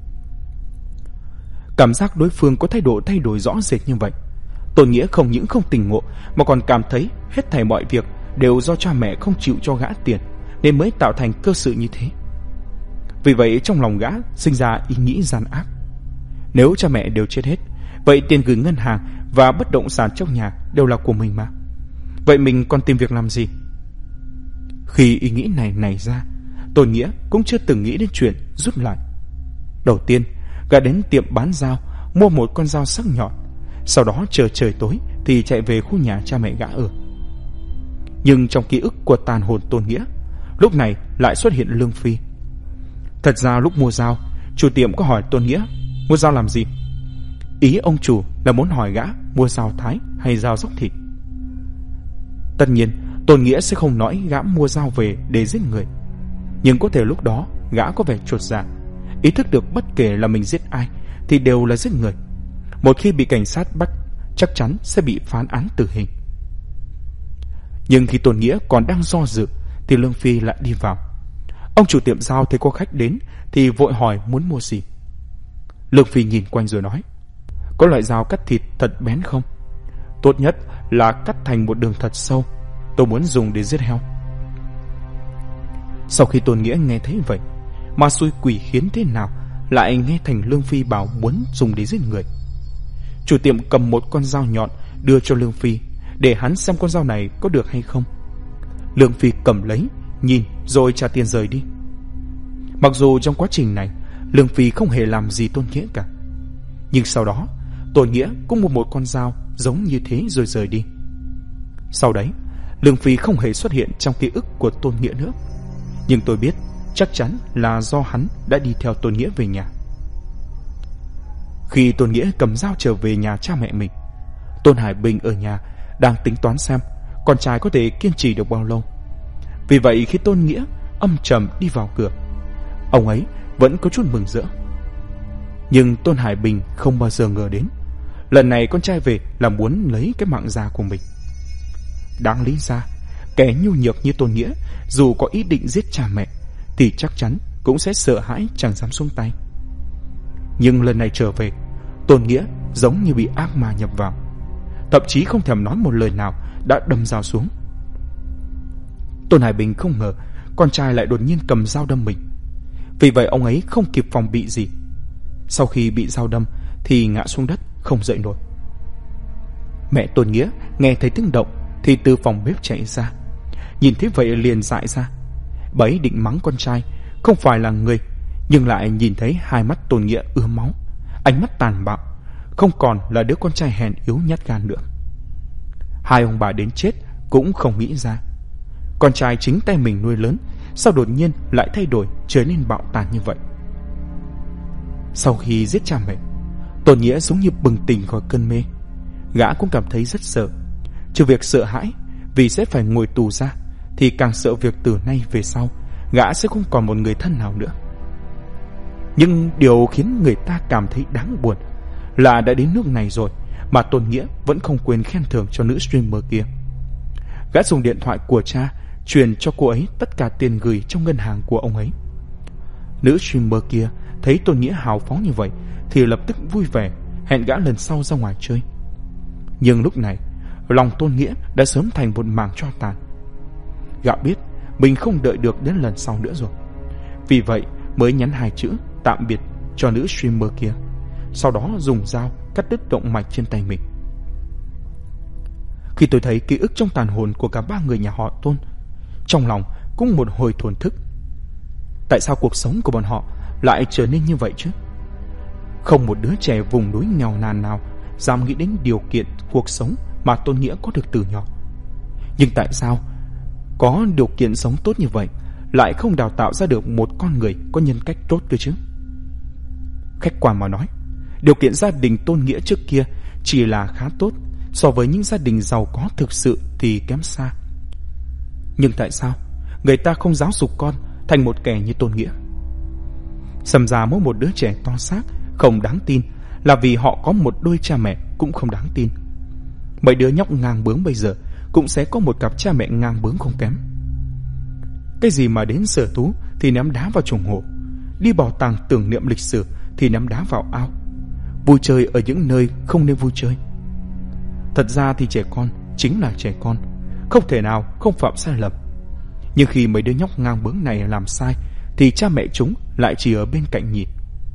Cảm giác đối phương có thái độ thay đổi rõ rệt như vậy, Tôn Nghĩa không những không tỉnh ngộ mà còn cảm thấy hết thảy mọi việc đều do cha mẹ không chịu cho gã tiền nên mới tạo thành cơ sự như thế. Vì vậy trong lòng gã sinh ra ý nghĩ gian ác: nếu cha mẹ đều chết hết, vậy tiền gửi ngân hàng và bất động sản trong nhà đều là của mình mà, vậy mình còn tìm việc làm gì? Khi ý nghĩ này nảy ra, Tôn Nghĩa cũng chưa từng nghĩ đến chuyện rút lại. Đầu tiên gã đến tiệm bán dao mua một con dao sắc nhọn, sau đó chờ trời tối thì chạy về khu nhà cha mẹ gã ở. Nhưng trong ký ức của tàn hồn Tôn Nghĩa, lúc này lại xuất hiện Lương Phi. Thật ra lúc mua dao, chủ tiệm có hỏi Tôn Nghĩa mua dao làm gì. Ý ông chủ là muốn hỏi gã mua dao thái hay dao róc thịt. Tất nhiên Tôn Nghĩa sẽ không nói gã mua dao về để giết người, nhưng có thể lúc đó gã có vẻ chột dạ, ý thức được bất kể là mình giết ai thì đều là giết người. Một khi bị cảnh sát bắt, chắc chắn sẽ bị phán án tử hình. Nhưng khi Tôn Nghĩa còn đang do dự thì Lương Phi lại đi vào. Ông chủ tiệm dao thấy có khách đến thì vội hỏi muốn mua gì. Lương Phi nhìn quanh rồi nói: có loại dao cắt thịt thật bén không? Tốt nhất là cắt thành một đường thật sâu, tôi muốn dùng để giết heo. Sau khi Tôn Nghĩa nghe thấy vậy, ma xui quỷ khiến thế nào lại nghe thành Lương Phi bảo muốn dùng để giết người. Chủ tiệm cầm một con dao nhọn đưa cho Lương Phi để hắn xem con dao này có được hay không. Lương Phi cầm lấy, nhìn rồi trả tiền rời đi. Mặc dù trong quá trình này Lương Phi không hề làm gì Tôn Nghĩa cả, nhưng sau đó Tôn Nghĩa cũng mua một con dao giống như thế rồi rời đi. Sau đấy Lương Phi không hề xuất hiện trong ký ức của Tôn Nghĩa nữa, nhưng tôi biết chắc chắn là do hắn đã đi theo Tôn Nghĩa về nhà. Khi Tôn Nghĩa cầm dao trở về nhà cha mẹ mình, Tôn Hải Bình ở nhà đang tính toán xem con trai có thể kiên trì được bao lâu. Vì vậy khi Tôn Nghĩa âm trầm đi vào cửa, ông ấy vẫn có chút mừng rỡ. Nhưng Tôn Hải Bình không bao giờ ngờ đến lần này con trai về là muốn lấy cái mạng già của mình. Đáng lý ra kẻ nhu nhược như Tôn Nghĩa dù có ý định giết cha mẹ thì chắc chắn cũng sẽ sợ hãi chẳng dám xuống tay. Nhưng lần này trở về, Tôn Nghĩa giống như bị ác ma nhập vào, thậm chí không thèm nói một lời nào đã đâm dao xuống. Tôn Hải Bình không ngờ con trai lại đột nhiên cầm dao đâm mình, vì vậy ông ấy không kịp phòng bị gì. Sau khi bị dao đâm thì ngã xuống đất không dậy nổi. Mẹ Tôn Nghĩa nghe thấy tiếng động thì từ phòng bếp chạy ra, nhìn thấy vậy liền dại ra. Bà ấy định mắng con trai không phải là người, nhưng lại nhìn thấy hai mắt Tôn Nghĩa ứa máu, ánh mắt tàn bạo, không còn là đứa con trai hèn yếu nhát gan nữa. Hai ông bà đến chết cũng không nghĩ ra con trai chính tay mình nuôi lớn sao đột nhiên lại thay đổi trở nên bạo tàn như vậy. Sau khi giết cha mẹ, Tôn Nghĩa giống như bừng tỉnh khỏi cơn mê. Gã cũng cảm thấy rất sợ, trừ việc sợ hãi vì sẽ phải ngồi tù ra thì càng sợ việc từ nay về sau gã sẽ không còn một người thân nào nữa. Nhưng điều khiến người ta cảm thấy đáng buồn là đã đến nước này rồi mà Tôn Nghĩa vẫn không quên khen thưởng cho nữ streamer kia. Gã dùng điện thoại của cha truyền cho cô ấy tất cả tiền gửi trong ngân hàng của ông ấy. Nữ streamer kia thấy Tôn Nghĩa hào phóng như vậy thì lập tức vui vẻ hẹn gã lần sau ra ngoài chơi. Nhưng lúc này lòng Tôn Nghĩa đã sớm thành một mảng tro tàn. Gã biết mình không đợi được đến lần sau nữa rồi, vì vậy mới nhắn 2 chữ tạm biệt cho nữ streamer kia, sau đó dùng dao cắt đứt động mạch trên tay mình. Khi tôi thấy ký ức trong tàn hồn của cả 3 người nhà họ Tôn, trong lòng cũng một hồi thổn thức. Tại sao cuộc sống của bọn họ lại trở nên như vậy chứ? Không một đứa trẻ vùng núi nghèo nàn nào dám nghĩ đến điều kiện cuộc sống mà Tôn Nghĩa có được từ nhỏ. Nhưng tại sao có điều kiện sống tốt như vậy lại không đào tạo ra được một con người có nhân cách tốt cơ chứ? Khách quan mà nói, điều kiện gia đình Tôn Nghĩa trước kia chỉ là khá tốt, so với những gia đình giàu có thực sự thì kém xa. Nhưng tại sao người ta không giáo dục con thành một kẻ như Tôn Nghĩa? Sầm ra mỗi một đứa trẻ to xác không đáng tin là vì họ có một đôi cha mẹ cũng không đáng tin. Mấy đứa nhóc ngang bướng bây giờ cũng sẽ có một cặp cha mẹ ngang bướng không kém. Cái gì mà đến sở thú thì ném đá vào chuồng hổ, đi bảo tàng tưởng niệm lịch sử thì ném đá vào ao, vui chơi ở những nơi không nên vui chơi. Thật ra thì trẻ con chính là trẻ con, không thể nào không phạm sai lầm. Nhưng khi mấy đứa nhóc ngang bướng này làm sai thì cha mẹ chúng lại chỉ ở bên cạnh nhìn.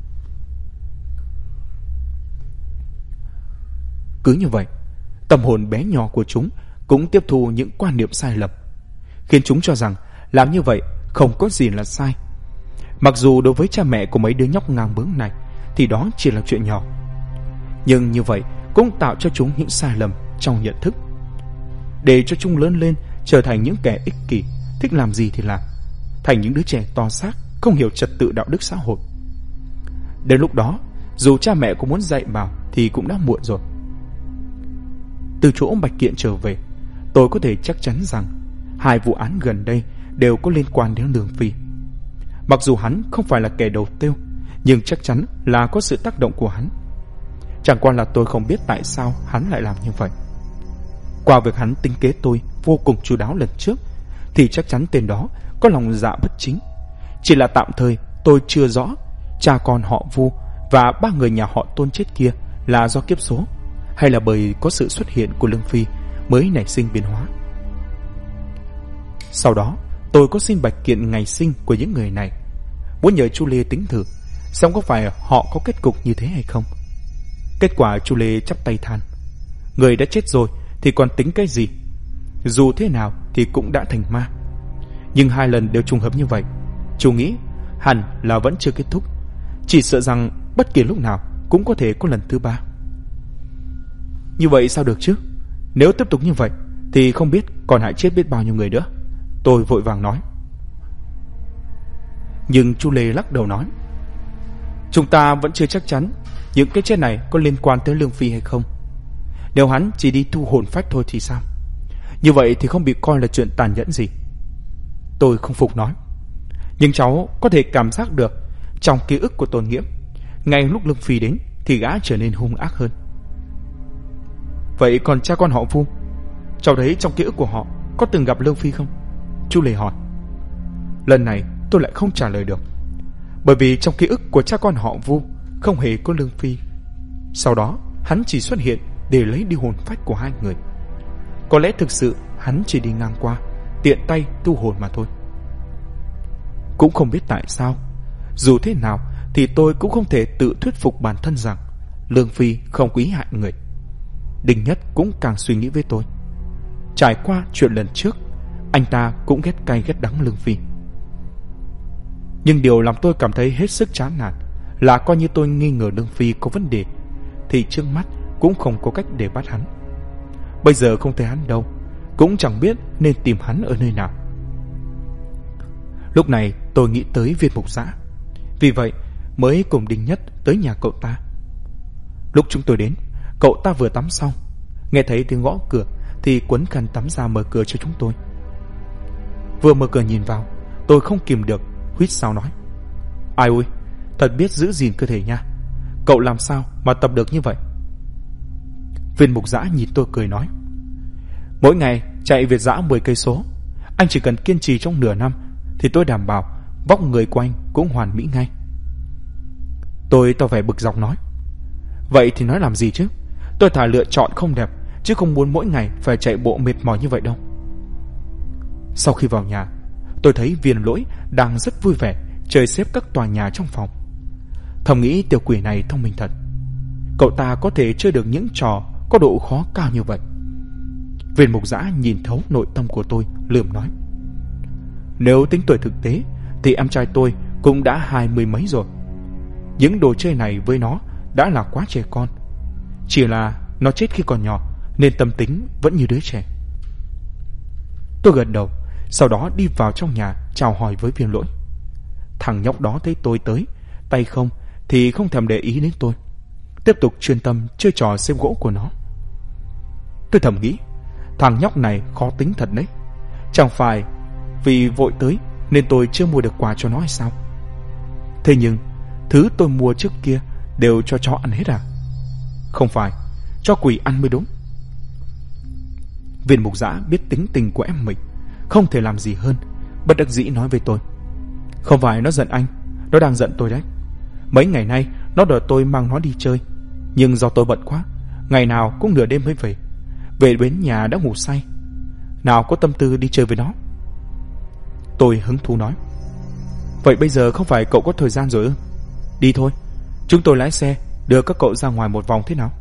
Cứ như vậy, tâm hồn bé nhỏ của chúng cũng tiếp thu những quan niệm sai lầm, khiến chúng cho rằng làm như vậy không có gì là sai. Mặc dù đối với cha mẹ của mấy đứa nhóc ngang bướng này thì đó chỉ là chuyện nhỏ, nhưng như vậy cũng tạo cho chúng những sai lầm trong nhận thức, để cho chúng lớn lên trở thành những kẻ ích kỷ, thích làm gì thì làm, thành những đứa trẻ to xác không hiểu trật tự đạo đức xã hội. Đến lúc đó, dù cha mẹ có muốn dạy bảo thì cũng đã muộn rồi. Từ chỗ Bạch Kiện trở về, tôi có thể chắc chắn rằng hai vụ án gần đây đều có liên quan đến Lương Phi. Mặc dù hắn không phải là kẻ đầu tiêu, nhưng chắc chắn là có sự tác động của hắn. Chẳng qua là tôi không biết tại sao hắn lại làm như vậy. Qua việc hắn tính kế tôi vô cùng chu đáo lần trước, thì chắc chắn tên đó có lòng dạ bất chính. Chỉ là tạm thời tôi chưa rõ cha con họ Vu và ba người nhà họ Tôn chết kia là do kiếp số, hay là bởi có sự xuất hiện của Lương Phi mới nảy sinh biến hóa. Sau đó tôi có xin Bạch Kiện ngày sinh của những người này, muốn nhờ Chu Lê tính thử xem có phải họ có kết cục như thế hay không. Kết quả Chu Lê chắp tay than: người đã chết rồi thì còn tính cái gì, dù thế nào thì cũng đã thành ma. Nhưng hai lần đều trùng hợp như vậy, chú nghĩ hẳn là vẫn chưa kết thúc, chỉ sợ rằng bất kỳ lúc nào cũng có thể có lần thứ ba. Như vậy sao được chứ? Nếu tiếp tục như vậy thì không biết còn hại chết biết bao nhiêu người nữa, tôi vội vàng nói. Nhưng Chu Lê lắc đầu nói: chúng ta vẫn chưa chắc chắn những cái chết này có liên quan tới Lương Phi hay không. Nếu hắn chỉ đi thu hồn phách thôi thì sao? Như vậy thì không bị coi là chuyện tàn nhẫn gì. Tôi không phục nói: nhưng cháu có thể cảm giác được trong ký ức của Tôn Nghiễm, ngay lúc Lương Phi đến thì gã trở nên hung ác hơn. Vậy còn cha con họ Vu, cháu thấy trong ký ức của họ có từng gặp Lương Phi không? Chu Lê hỏi. Lần này tôi lại không trả lời được, bởi vì trong ký ức của cha con họ Vu không hề có Lương Phi. Sau đó hắn chỉ xuất hiện để lấy đi hồn phách của hai người. Có lẽ thực sự hắn chỉ đi ngang qua, tiện tay thu hồn mà thôi. Cũng không biết tại sao, dù thế nào thì tôi cũng không thể tự thuyết phục bản thân rằng Lương Phi không quý hại người. Đinh Nhất cũng càng suy nghĩ với tôi. Trải qua chuyện lần trước, anh ta cũng ghét cay ghét đắng Lương Phi. Nhưng điều làm tôi cảm thấy hết sức chán nản là coi như tôi nghi ngờ Lương Phi có vấn đề thì trước mắt cũng không có cách để bắt hắn. Bây giờ không thấy hắn đâu, cũng chẳng biết nên tìm hắn ở nơi nào. Lúc này tôi nghĩ tới Viên Mục Giã, vì vậy mới cùng Đinh Nhất tới nhà cậu ta. Lúc chúng tôi đến, cậu ta vừa tắm xong, nghe thấy tiếng gõ cửa thì quấn khăn tắm ra mở cửa cho chúng tôi. Vừa mở cửa nhìn vào, tôi không kìm được huýt sáo nói: ai ôi, thật biết giữ gìn cơ thể nha. Cậu làm sao mà tập được như vậy? Viên Mục Giã nhìn tôi cười nói: mỗi ngày chạy Việt dã 10 cây số, anh chỉ cần kiên trì trong nửa năm thì tôi đảm bảo vóc người của anh cũng hoàn mỹ ngay. Tôi tỏ vẻ bực dọc nói: vậy thì nói làm gì chứ? Tôi thà lựa chọn không đẹp, chứ không muốn mỗi ngày phải chạy bộ mệt mỏi như vậy đâu. Sau khi vào nhà, tôi thấy Viên Lỗi đang rất vui vẻ chơi xếp các tòa nhà trong phòng. Thầm nghĩ tiểu quỷ này thông minh thật, cậu ta có thể chơi được những trò có độ khó cao như vậy. Viên Mục Giã nhìn thấu nội tâm của tôi, lườm nói: nếu tính tuổi thực tế thì em trai tôi cũng đã 20 mấy rồi. Những đồ chơi này với nó đã là quá trẻ con. Chỉ là nó chết khi còn nhỏ nên tâm tính vẫn như đứa trẻ. Tôi gật đầu, sau đó đi vào trong nhà chào hỏi với Viên Lỗi. Thằng nhóc đó thấy tôi tới, tay không thì không thèm để ý đến tôi, tiếp tục chuyên tâm chơi trò xếp gỗ của nó. Tôi thầm nghĩ, thằng nhóc này khó tính thật đấy. Chẳng phải vì vội tới nên tôi chưa mua được quà cho nó hay sao? Thế nhưng thứ tôi mua trước kia đều cho chó ăn hết à? Không phải, cho quỷ ăn mới đúng. Viên Mục Giã biết tính tình của em mình, không thể làm gì hơn, bất đắc dĩ nói với tôi: không phải nó giận anh, nó đang giận tôi đấy. Mấy ngày nay nó đòi tôi mang nó đi chơi, nhưng do tôi bận quá, ngày nào cũng nửa đêm mới về. Về đến nhà đã ngủ say, nào có tâm tư đi chơi với nó. Tôi hứng thú nói: vậy bây giờ không phải cậu có thời gian rồi ư? Đi thôi, chúng tôi lái xe đưa các cậu ra ngoài một vòng thế nào?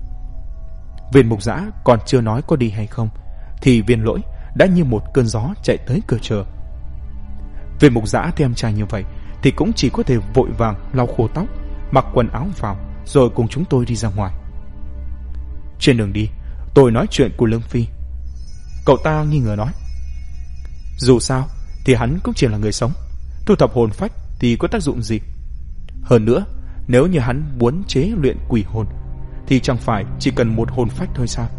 Viên Mục Giã còn chưa nói có đi hay không thì Viên Lỗi đã như một cơn gió chạy tới cửa chờ. Viên Mục Giã thấy em trai như vậy thì cũng chỉ có thể vội vàng lau khô tóc, mặc quần áo vào, rồi cùng chúng tôi đi ra ngoài. Trên đường đi, tôi nói chuyện của Lương Phi. Cậu ta nghi ngờ nói: dù sao thì hắn cũng chỉ là người sống, thu thập hồn phách thì có tác dụng gì? Hơn nữa, nếu như hắn muốn chế luyện quỷ hồn thì chẳng phải chỉ cần một hồn phách thôi sao?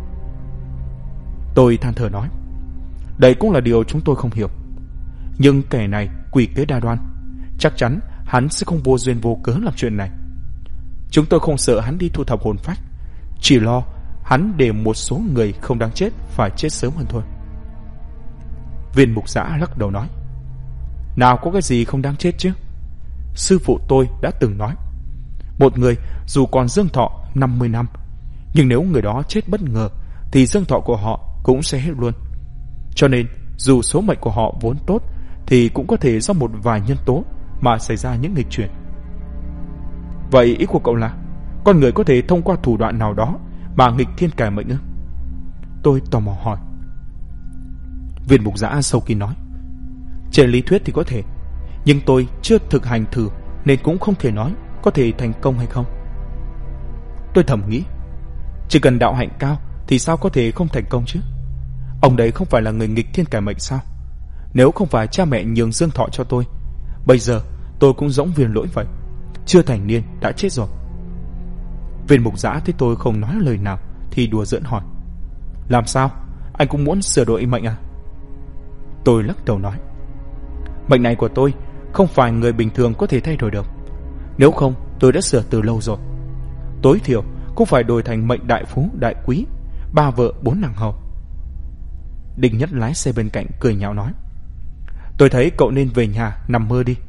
Tôi than thở nói, đây cũng là điều chúng tôi không hiểu. Nhưng kẻ này quỷ kế đa đoan, chắc chắn hắn sẽ không vô duyên vô cớ làm chuyện này. Chúng tôi không sợ hắn đi thu thập hồn phách, chỉ lo hắn để một số người không đáng chết phải chết sớm hơn thôi. Viên mục giã lắc đầu nói, nào có cái gì không đáng chết chứ? Sư phụ tôi đã từng nói, một người dù còn dương thọ 50 năm, nhưng nếu người đó chết bất ngờ thì dương thọ của họ cũng sẽ hết luôn. Cho nên dù số mệnh của họ vốn tốt thì cũng có thể do một vài nhân tố mà xảy ra những nghịch chuyển. Vậy ý của cậu là con người có thể thông qua thủ đoạn nào đó mà nghịch thiên cải mệnh ư? Tôi tò mò hỏi. Viên mục giã sâu kín nói, trên lý thuyết thì có thể, nhưng tôi chưa thực hành thử nên cũng không thể nói có thể thành công hay không. Tôi thầm nghĩ, chỉ cần đạo hạnh cao thì sao có thể không thành công chứ? Ông đấy không phải là người nghịch thiên cải mệnh sao? Nếu không phải cha mẹ nhường dương thọ cho tôi, bây giờ tôi cũng giống Viên Lỗi vậy, chưa thành niên đã chết rồi. Viên mục giã thấy tôi không nói lời nào thì đùa giỡn hỏi, làm sao? Anh cũng muốn sửa đổi mệnh à? Tôi lắc đầu nói, mệnh này của tôi không phải người bình thường có thể thay đổi được. Nếu không tôi đã sửa từ lâu rồi. Tối thiểu cũng phải đổi thành mệnh đại phú đại quý, 3 vợ 4 nàng hầu. Đinh Nhất lái xe bên cạnh cười nhạo nói, tôi thấy cậu nên về nhà nằm mơ đi.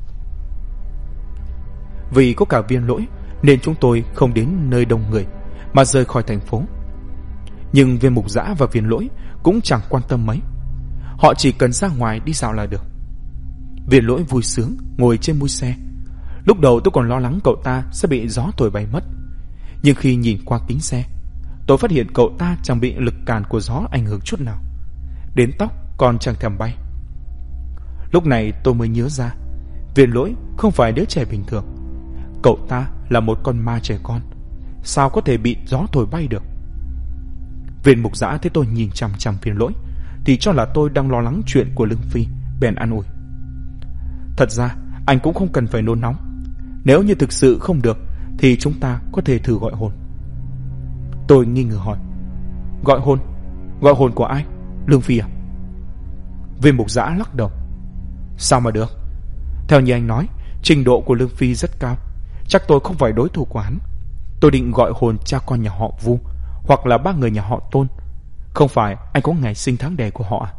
Vì có cả Viên Lỗi nên chúng tôi không đến nơi đông người mà rời khỏi thành phố. Nhưng Viên mục giã và Viên Lỗi cũng chẳng quan tâm mấy, họ chỉ cần ra ngoài đi dạo là được. Viên Lỗi vui sướng ngồi trên mui xe. Lúc đầu tôi còn lo lắng cậu ta sẽ bị gió thổi bay mất, nhưng khi nhìn qua kính xe, tôi phát hiện cậu ta chẳng bị lực cản của gió ảnh hưởng chút nào, đến tóc còn chẳng thèm bay. Lúc này tôi mới nhớ ra, Viên Lỗi không phải đứa trẻ bình thường, cậu ta là một con ma trẻ con, sao có thể bị gió thổi bay được? Viên mục giã thấy tôi nhìn chằm chằm Viên Lỗi thì cho là tôi đang lo lắng chuyện của Lương Phi, bèn an ủi, thật ra anh cũng không cần phải nôn nóng, nếu như thực sự không được thì chúng ta có thể thử gọi hồn. Tôi nghi ngờ hỏi, gọi hồn? Gọi hồn của ai? Lương Phi à? Viên mục giã lắc đầu, sao mà được? Theo như anh nói, trình độ của Lương Phi rất cao, chắc tôi không phải đối thủ của hắn. Tôi định gọi hồn cha con nhà họ Vu hoặc là 3 người nhà họ Tôn. Không phải anh có ngày sinh tháng đẻ của họ à?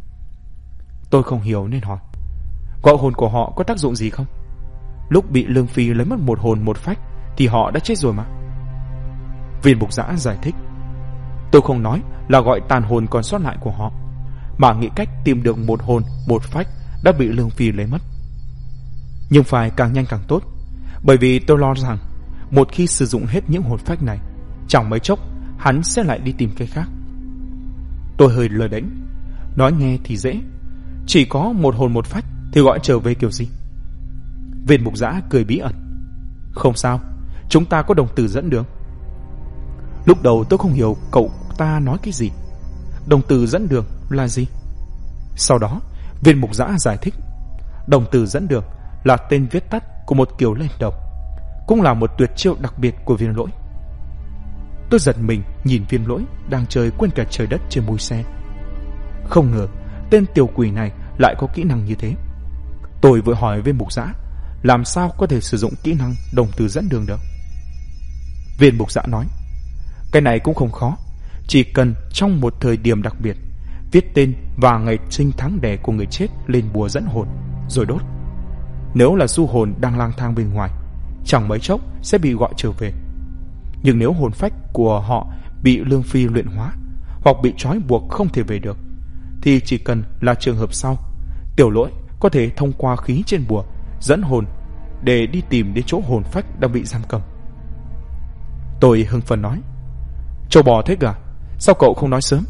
Tôi không hiểu nên hỏi, gọi hồn của họ có tác dụng gì không? Lúc bị Lương Phi lấy mất một hồn một phách thì họ đã chết rồi mà. Viên mục giã giải thích, tôi không nói là gọi tàn hồn còn sót lại của họ, mà nghĩ cách tìm được một hồn một phách đã bị Lương Phi lấy mất. Nhưng phải càng nhanh càng tốt, bởi vì tôi lo rằng một khi sử dụng hết những hồn phách này, chẳng mấy chốc hắn sẽ lại đi tìm cái khác. Tôi hơi lờ đễnh, nói nghe thì dễ, chỉ có một hồn một phách thì gọi trở về kiểu gì? Viên mục giã cười bí ẩn, không sao, chúng ta có đồng tử dẫn đường. Lúc đầu tôi không hiểu cậu ta nói cái gì. Đồng tử dẫn đường là gì? Sau đó viên mục giã giải thích, đồng tử dẫn đường là tên viết tắt của một kiểu lên độc, cũng là một tuyệt chiêu đặc biệt của Viên Lỗi. Tôi giật mình nhìn Viên Lỗi đang chơi quên cả trời đất trên mui xe. Không ngờ tên tiểu quỷ này lại có kỹ năng như thế. Tôi vội hỏi viên mục giã, làm sao có thể sử dụng kỹ năng đồng tử dẫn đường được? Viên mục giã nói, cái này cũng không khó, chỉ cần trong một thời điểm đặc biệt viết tên và ngày sinh tháng đẻ của người chết lên bùa dẫn hồn rồi đốt. Nếu là du hồn đang lang thang bên ngoài, chẳng mấy chốc sẽ bị gọi trở về. Nhưng nếu hồn phách của họ bị Lương Phi luyện hóa hoặc bị trói buộc không thể về được, thì chỉ cần là trường hợp sau, tiểu Lỗi có thể thông qua khí trên bùa dẫn hồn để đi tìm đến chỗ hồn phách đang bị giam cầm. Tôi hưng phấn nói, châu bò thế cả, sao cậu không nói sớm?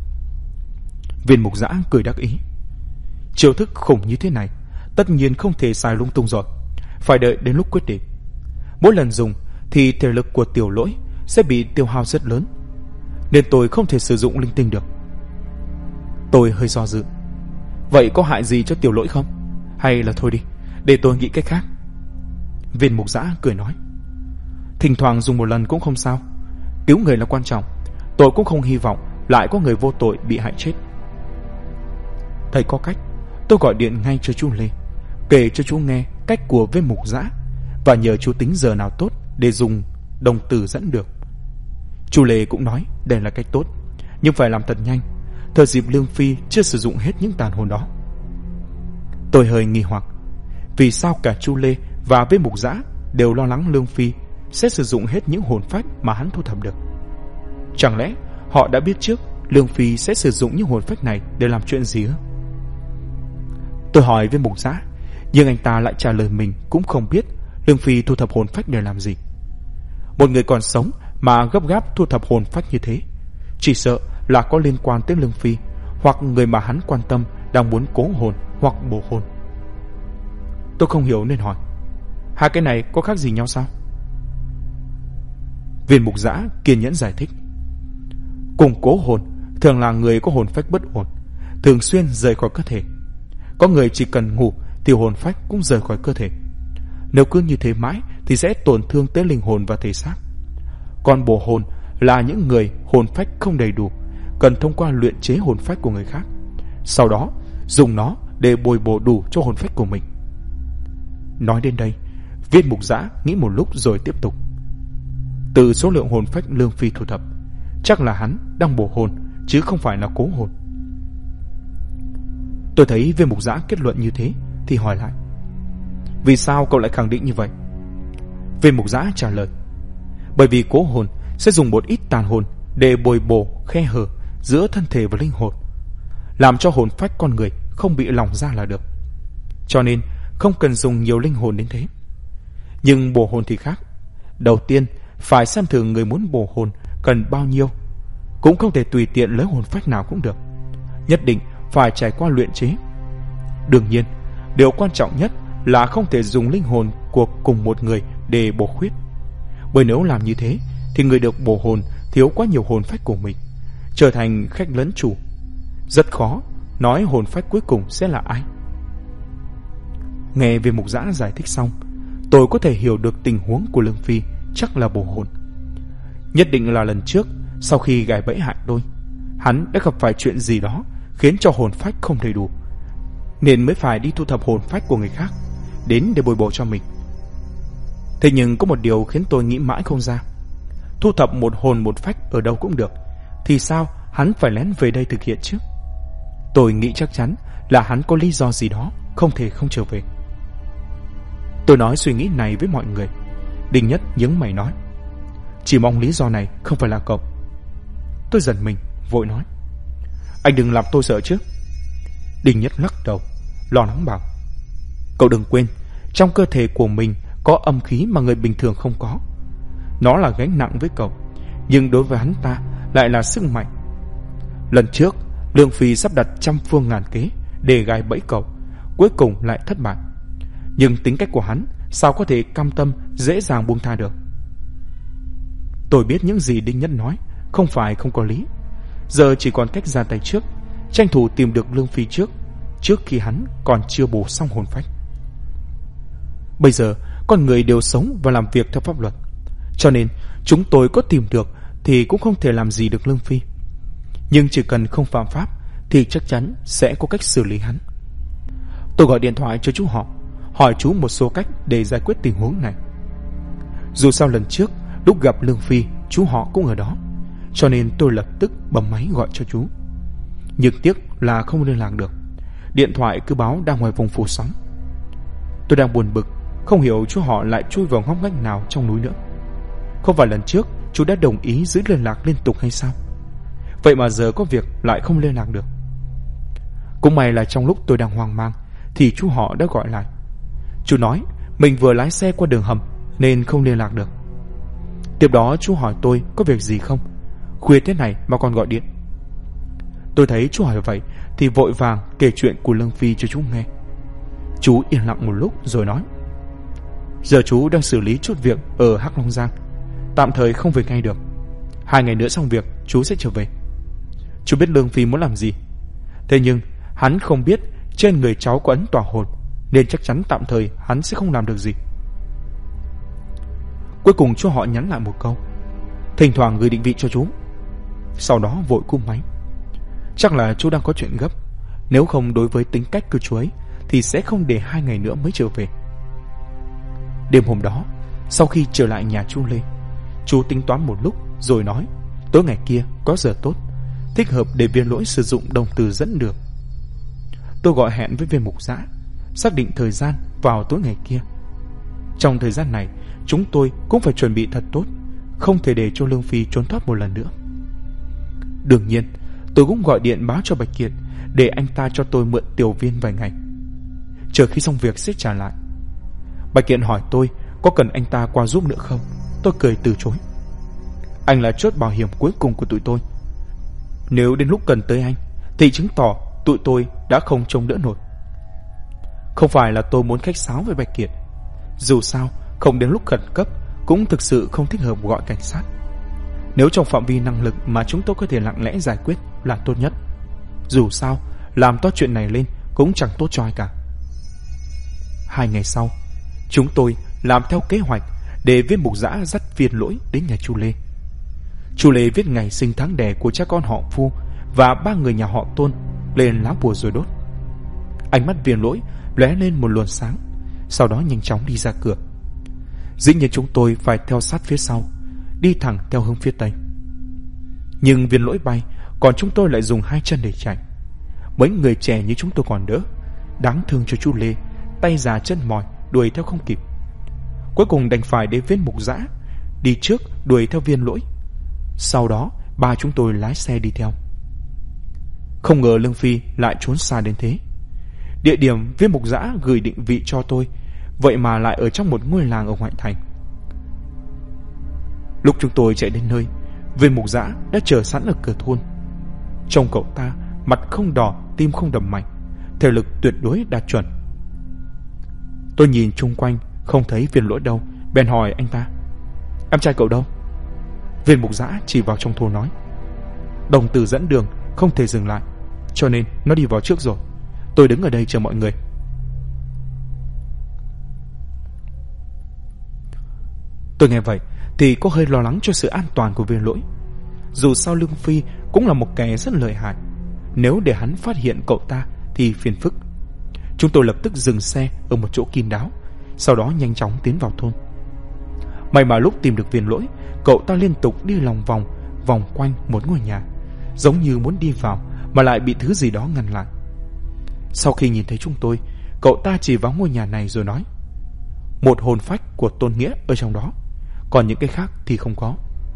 Viên mục giã cười đắc ý, chiêu thức khủng như thế này tất nhiên không thể xài lung tung rồi, phải đợi đến lúc quyết định. Mỗi lần dùng thì thể lực của tiểu Lỗi sẽ bị tiêu hao rất lớn, nên tôi không thể sử dụng linh tinh được. Tôi hơi do dự, vậy có hại gì cho tiểu Lỗi không? Hay là thôi đi, Để tôi nghĩ cách khác. Viên mục giã cười nói. Thỉnh thoảng dùng một lần cũng không sao. Cứu người là quan trọng. Tôi cũng không hy vọng lại có người vô tội bị hại chết. Thầy có cách. Tôi gọi điện ngay cho chú Lê, kể cho chú nghe cách của viên mục giã và nhờ chú tính giờ nào tốt để dùng đồng tử dẫn được. Chú Lê cũng nói đây là cách tốt, nhưng phải làm thật nhanh, thời dịp Lương Phi chưa sử dụng hết những tàn hồn đó. Tôi hơi nghi hoặc, vì sao cả chú Lê và viên mục giã đều lo lắng Lương Phi sẽ sử dụng hết những hồn phách mà hắn thu thập được. Chẳng lẽ họ đã biết trước Lương Phi sẽ sử dụng những hồn phách này để làm chuyện gì ư? Tôi hỏi viên mục giã, nhưng anh ta lại trả lời mình cũng không biết Lương Phi thu thập hồn phách để làm gì. Một người còn sống mà gấp gáp thu thập hồn phách như thế, chỉ sợ là có liên quan tới Lương Phi, hoặc người mà hắn quan tâm đang muốn cố hồn hoặc bổ hồn. Tôi không hiểu nên hỏi, hai cái này có khác gì nhau sao? Viên mục giã kiên nhẫn giải thích. Cùng cố hồn thường là người có hồn phách bất ổn, thường xuyên rời khỏi cơ thể. Có người chỉ cần ngủ thì hồn phách cũng rời khỏi cơ thể. Nếu cứ như thế mãi thì sẽ tổn thương tới linh hồn và thể xác. Còn bổ hồn là những người hồn phách không đầy đủ, cần thông qua luyện chế hồn phách của người khác, sau đó dùng nó để bồi bổ đủ cho hồn phách của mình. Nói đến đây, viên mục giã nghĩ một lúc rồi tiếp tục. Từ số lượng hồn phách Lương Phi thu thập, chắc là hắn đang bổ hồn chứ không phải là cố hồn. Tôi thấy viên mục giã kết luận như thế thì hỏi lại, vì sao cậu lại khẳng định như vậy? Viên mục giã trả lời, bởi vì cố hồn sẽ dùng một ít tàn hồn để bồi bổ khe hở giữa thân thể và linh hồn, làm cho hồn phách con người không bị lỏng ra là được. Cho nên không cần dùng nhiều linh hồn đến thế. Nhưng bổ hồn thì khác. Đầu tiên phải xem thử người muốn bổ hồn cần bao nhiêu. Cũng không thể tùy tiện lấy hồn phách nào cũng được, nhất định phải trải qua luyện chế. Đương nhiên, điều quan trọng nhất là không thể dùng linh hồn của cùng một người để bổ khuyết. Bởi nếu làm như thế thì người được bổ hồn thiếu quá nhiều hồn phách của mình, trở thành khách lấn chủ. Rất khó nói hồn phách cuối cùng sẽ là ai. Nghe viên mục giã giải thích xong, tôi có thể hiểu được tình huống của Lương Phi chắc là bổ hồn. Nhất định là lần trước sau khi gài bẫy hại tôi, hắn đã gặp phải chuyện gì đó khiến cho hồn phách không đầy đủ, nên mới phải đi thu thập hồn phách của người khác đến để bồi bổ cho mình. Thế nhưng có một điều khiến tôi nghĩ mãi không ra. Thu thập một hồn một phách ở đâu cũng được, thì sao hắn phải lén về đây thực hiện chứ? Tôi nghĩ chắc chắn là hắn có lý do gì đó không thể không trở về. Tôi nói suy nghĩ này với mọi người. Đinh Nhất nhướng mày nói, chỉ mong lý do này không phải là cậu. Tôi giật mình vội nói, anh đừng làm tôi sợ chứ. Đinh Nhất lắc đầu lo lắng bảo, cậu đừng quên, trong cơ thể của mình có âm khí mà người bình thường không có. Nó là gánh nặng với cậu, nhưng đối với hắn ta lại là sức mạnh. Lần trước Lương Phi sắp đặt trăm phương ngàn kế để gài bẫy cậu, cuối cùng lại thất bại. Nhưng tính cách của hắn sao có thể cam tâm dễ dàng buông tha được? Tôi biết những gì Đinh Nhất nói không phải không có lý. Giờ chỉ còn cách ra tay trước, tranh thủ tìm được Lương Phi trước khi hắn còn chưa bổ xong hồn phách. Bây giờ con người đều sống và làm việc theo pháp luật, cho nên chúng tôi có tìm được thì cũng không thể làm gì được Lương Phi. Nhưng chỉ cần không phạm pháp thì chắc chắn sẽ có cách xử lý hắn. Tôi gọi điện thoại cho chú họ, hỏi chú một số cách để giải quyết tình huống này. Dù sao lần trước lúc gặp Lương Phi, chú họ cũng ở đó, cho nên tôi lập tức bấm máy gọi cho chú. Nhưng tiếc là không liên lạc được, điện thoại cứ báo đang ngoài vùng phủ sóng. Tôi đang buồn bực, không hiểu chú họ lại chui vào ngóc ngách nào trong núi nữa. Không phải lần trước chú đã đồng ý giữ liên lạc liên tục hay sao? Vậy mà giờ có việc lại không liên lạc được. Cũng may là trong lúc tôi đang hoang mang thì chú họ đã gọi lại. Chú nói mình vừa lái xe qua đường hầm nên không liên lạc được. Tiếp đó chú hỏi tôi có việc gì không, khuya thế này mà còn gọi điện. Tôi thấy chú hỏi vậy thì vội vàng kể chuyện của Lương Phi cho chú nghe. Chú yên lặng một lúc rồi nói, giờ chú đang xử lý chút việc ở Hắc Long Giang, tạm thời không về ngay được. 2 ngày nữa xong việc chú sẽ trở về. Chú biết Lương Phi muốn làm gì, thế nhưng hắn không biết trên người cháu có ấn tỏa hồn, nên chắc chắn tạm thời hắn sẽ không làm được gì. Cuối cùng chú họ nhắn lại một câu: thỉnh thoảng gửi định vị cho chú. Sau đó vội cúp máy. Chắc là chú đang có chuyện gấp, nếu không đối với tính cách của chú ấy thì sẽ không để 2 ngày nữa mới trở về. Đêm hôm đó, sau khi trở lại nhà chú Lê, chú tính toán một lúc rồi nói tối ngày kia có giờ tốt, thích hợp để Viên Lỗi sử dụng đồng từ dẫn đường. Tôi gọi hẹn với Viên Mục Dã, xác định thời gian vào tối ngày kia. Trong thời gian này, chúng tôi cũng phải chuẩn bị thật tốt, không thể để cho Lương Phi trốn thoát một lần nữa. Đương nhiên, tôi cũng gọi điện báo cho Bạch Kiệt để anh ta cho tôi mượn tiểu viên vài ngày. Chờ khi xong việc sẽ trả lại. Bạch Kiệt hỏi tôi có cần anh ta qua giúp nữa không. Tôi cười từ chối. Anh là chốt bảo hiểm cuối cùng của tụi tôi. Nếu đến lúc cần tới anh thì chứng tỏ tụi tôi đã không trông đỡ nổi. Không phải là tôi muốn khách sáo với Bạch Kiệt, dù sao không đến lúc khẩn cấp cũng thực sự không thích hợp gọi cảnh sát. Nếu trong phạm vi năng lực mà chúng tôi có thể lặng lẽ giải quyết là tốt nhất. Dù sao làm to chuyện này lên cũng chẳng tốt cho ai cả. 2 ngày sau, chúng tôi làm theo kế hoạch để Viên Mục Dã dắt Viên Lỗi đến nhà chú Lê. Chú Lê viết ngày sinh tháng đẻ của cha con họ Phu và 3 người nhà họ Tôn lên lá bùa rồi đốt. Ánh mắt Viên Lỗi lóe lên một luồng sáng, sau đó nhanh chóng đi ra cửa. Dĩ nhiên chúng tôi phải theo sát phía sau, đi thẳng theo hướng phía tây. Nhưng Viên Lỗi bay, còn chúng tôi lại dùng 2 chân để chạy. Mấy người trẻ như chúng tôi còn đỡ, đáng thương cho chú Lê, tay già chân mỏi đuổi theo không kịp. Cuối cùng đành phải để Viên Mục Dã đi trước đuổi theo Viên Lỗi. Sau đó 3 chúng tôi lái xe đi theo. Không ngờ Lương Phi lại trốn xa đến thế. Địa điểm Viên Mục Dã gửi định vị cho tôi vậy mà lại ở trong một ngôi làng ở ngoại thành. Lúc chúng tôi chạy đến nơi, Viên Mục Dã đã chờ sẵn ở cửa thôn. Trông cậu ta mặt không đỏ, tim không đập mạnh, thể lực tuyệt đối đạt chuẩn. Tôi nhìn chung quanh không thấy Viên Lỗi đâu, bèn hỏi anh ta: em trai cậu đâu? Viên Mục Dã chỉ vào trong thôn nói: đồng từ dẫn đường không thể dừng lại, cho nên nó đi vào trước rồi. Tôi đứng ở đây chờ mọi người. Tôi nghe vậy thì có hơi lo lắng cho sự an toàn của Viên Lỗi. Dù sao Lương Phi cũng là một kẻ rất lợi hại, nếu để hắn phát hiện cậu ta thì phiền phức. Chúng tôi lập tức dừng xe ở một chỗ kín đáo, sau đó nhanh chóng tiến vào thôn. May mà lúc tìm được Viên Lỗi, cậu ta liên tục đi lòng vòng, vòng quanh một ngôi nhà, giống như muốn đi vào mà lại bị thứ gì đó ngăn lại. Sau khi nhìn thấy chúng tôi, cậu ta chỉ vào ngôi nhà này rồi nói: một hồn phách của Tôn Nghĩa ở trong đó, còn những cái khác thì không có.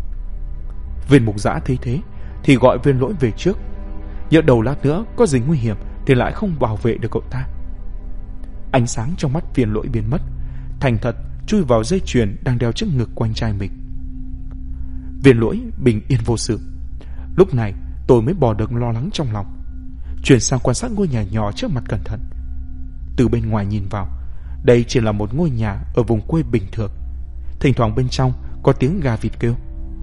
Viên Mục Dã thấy thế thì gọi Viên Lỗi về trước, nhỡ đầu lát nữa có gì nguy hiểm thì lại không bảo vệ được cậu ta. Ánh sáng trong mắt Viên Lỗi biến mất, thành thật chui vào dây chuyền đang đeo trước ngực của anh trai mình. Viên Lỗi bình yên vô sự. Lúc này tôi mới bỏ được lo lắng trong lòng, chuyển sang quan sát ngôi nhà nhỏ trước mặt cẩn thận. Từ bên ngoài nhìn vào, đây chỉ là một ngôi nhà ở vùng quê bình thường. Thỉnh thoảng bên trong có tiếng gà vịt kêu.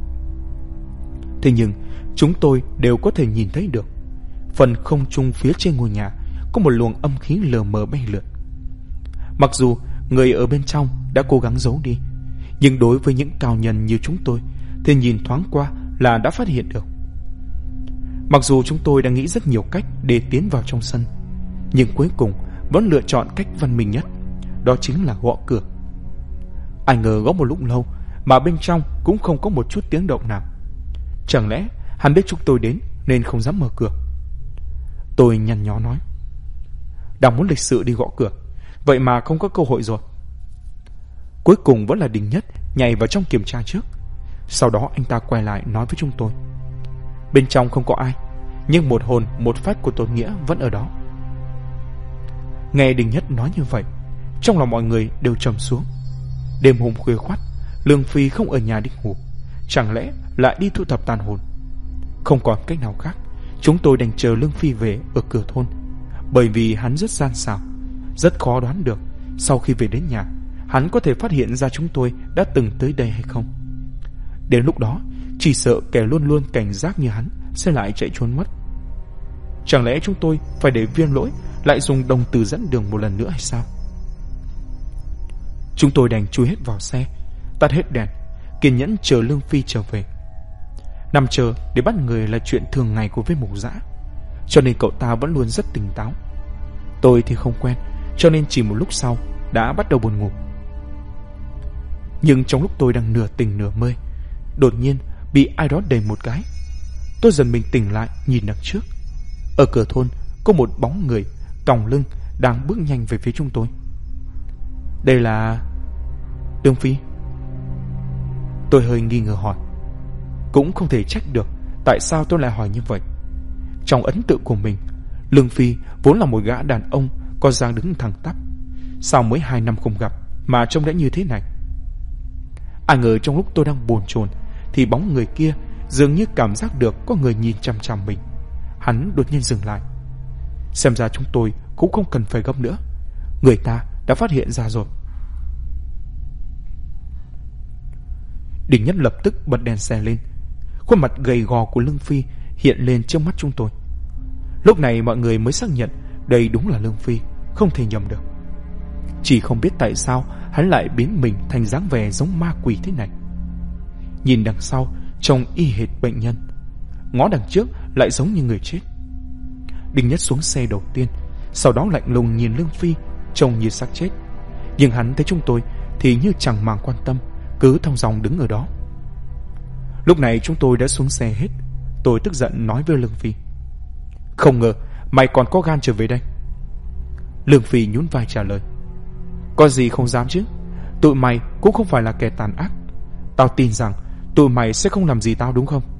Thế nhưng chúng tôi đều có thể nhìn thấy được, phần không trung phía trên ngôi nhà có một luồng âm khí lờ mờ bay lượn. Mặc dù người ở bên trong đã cố gắng giấu đi, nhưng đối với những cao nhân như chúng tôi thì nhìn thoáng qua là đã phát hiện được. Mặc dù chúng tôi đã nghĩ rất nhiều cách để tiến vào trong sân, nhưng cuối cùng vẫn lựa chọn cách văn minh nhất, đó chính là gõ cửa. Ai ngờ gõ một lúc lâu mà bên trong cũng không có một chút tiếng động nào. Chẳng lẽ hắn biết chúng tôi đến nên không dám mở cửa? Tôi nhăn nhó nói: đang muốn lịch sự đi gõ cửa, vậy mà không có cơ hội rồi. Cuối cùng vẫn là Đình Nhất nhảy vào trong kiểm tra trước. Sau đó anh ta quay lại nói với chúng tôi: bên trong không có ai, nhưng một hồn một phách của Tôn Nghĩa vẫn ở đó. Nghe Đình Nhất nói như vậy, trong lòng mọi người đều trầm xuống. Đêm hôm khuya khoắt, Lương Phi không ở nhà đi ngủ, chẳng lẽ lại đi thu thập tàn hồn? Không còn cách nào khác, chúng tôi đành chờ Lương Phi về ở cửa thôn, bởi vì hắn rất gian xảo, rất khó đoán được sau khi về đến nhà hắn có thể phát hiện ra chúng tôi đã từng tới đây hay không. Đến lúc đó chỉ sợ kẻ luôn luôn cảnh giác như hắn sẽ lại chạy trốn mất. Chẳng lẽ chúng tôi phải để Viên Lỗi lại dùng đồng từ dẫn đường một lần nữa hay sao? Chúng tôi đành chui hết vào xe, tắt hết đèn, kiên nhẫn chờ Lương Phi trở về. Nằm chờ để bắt người là chuyện thường ngày của viên mục giã, cho nên cậu ta vẫn luôn rất tỉnh táo. Tôi thì không quen, cho nên chỉ một lúc sau đã bắt đầu buồn ngủ. Nhưng trong lúc tôi đang nửa tỉnh nửa mơ, đột nhiên bị ai đó đẩy một cái. Tôi dần mình tỉnh lại, nhìn đằng trước. Ở cửa thôn có một bóng người còng lưng đang bước nhanh về phía chúng tôi. Đây là Lương Phi. Tôi hơi nghi ngờ hỏi. Cũng không thể trách được tại sao tôi lại hỏi như vậy. Trong ấn tượng của mình, Lương Phi vốn là một gã đàn ông có dáng đứng thẳng tắp. Sao mới 2 năm không gặp mà trông đã như thế này? Ai ngờ trong lúc tôi đang bồn chồn thì bóng người kia dường như cảm giác được có người nhìn chằm chằm mình. Hắn đột nhiên dừng lại. Xem ra chúng tôi cũng không cần phải gấp nữa, người ta đã phát hiện ra rồi. Đình Nhất lập tức bật đèn xe lên. Khuôn mặt gầy gò của Lương Phi hiện lên trước mắt chúng tôi. Lúc này mọi người mới xác nhận đây đúng là Lương Phi, không thể nhầm được. Chỉ không biết tại sao hắn lại biến mình thành dáng vẻ giống ma quỷ thế này. Nhìn đằng sau trông y hệt bệnh nhân, ngó đằng trước lại giống như người chết. Đình Nhất xuống xe đầu tiên, sau đó lạnh lùng nhìn Lương Phi trông như xác chết. Nhưng hắn thấy chúng tôi thì như chẳng màng quan tâm, cứ thong dong đứng ở đó. Lúc này chúng tôi đã xuống xe hết. Tôi tức giận nói với Lương Phi: Không ngờ mày còn có gan trở về đây. Lương Phi nhún vai trả lời: Có gì không dám chứ, tụi mày cũng không phải là kẻ tàn ác. Tao tin rằng tụi mày sẽ không làm gì tao, đúng không?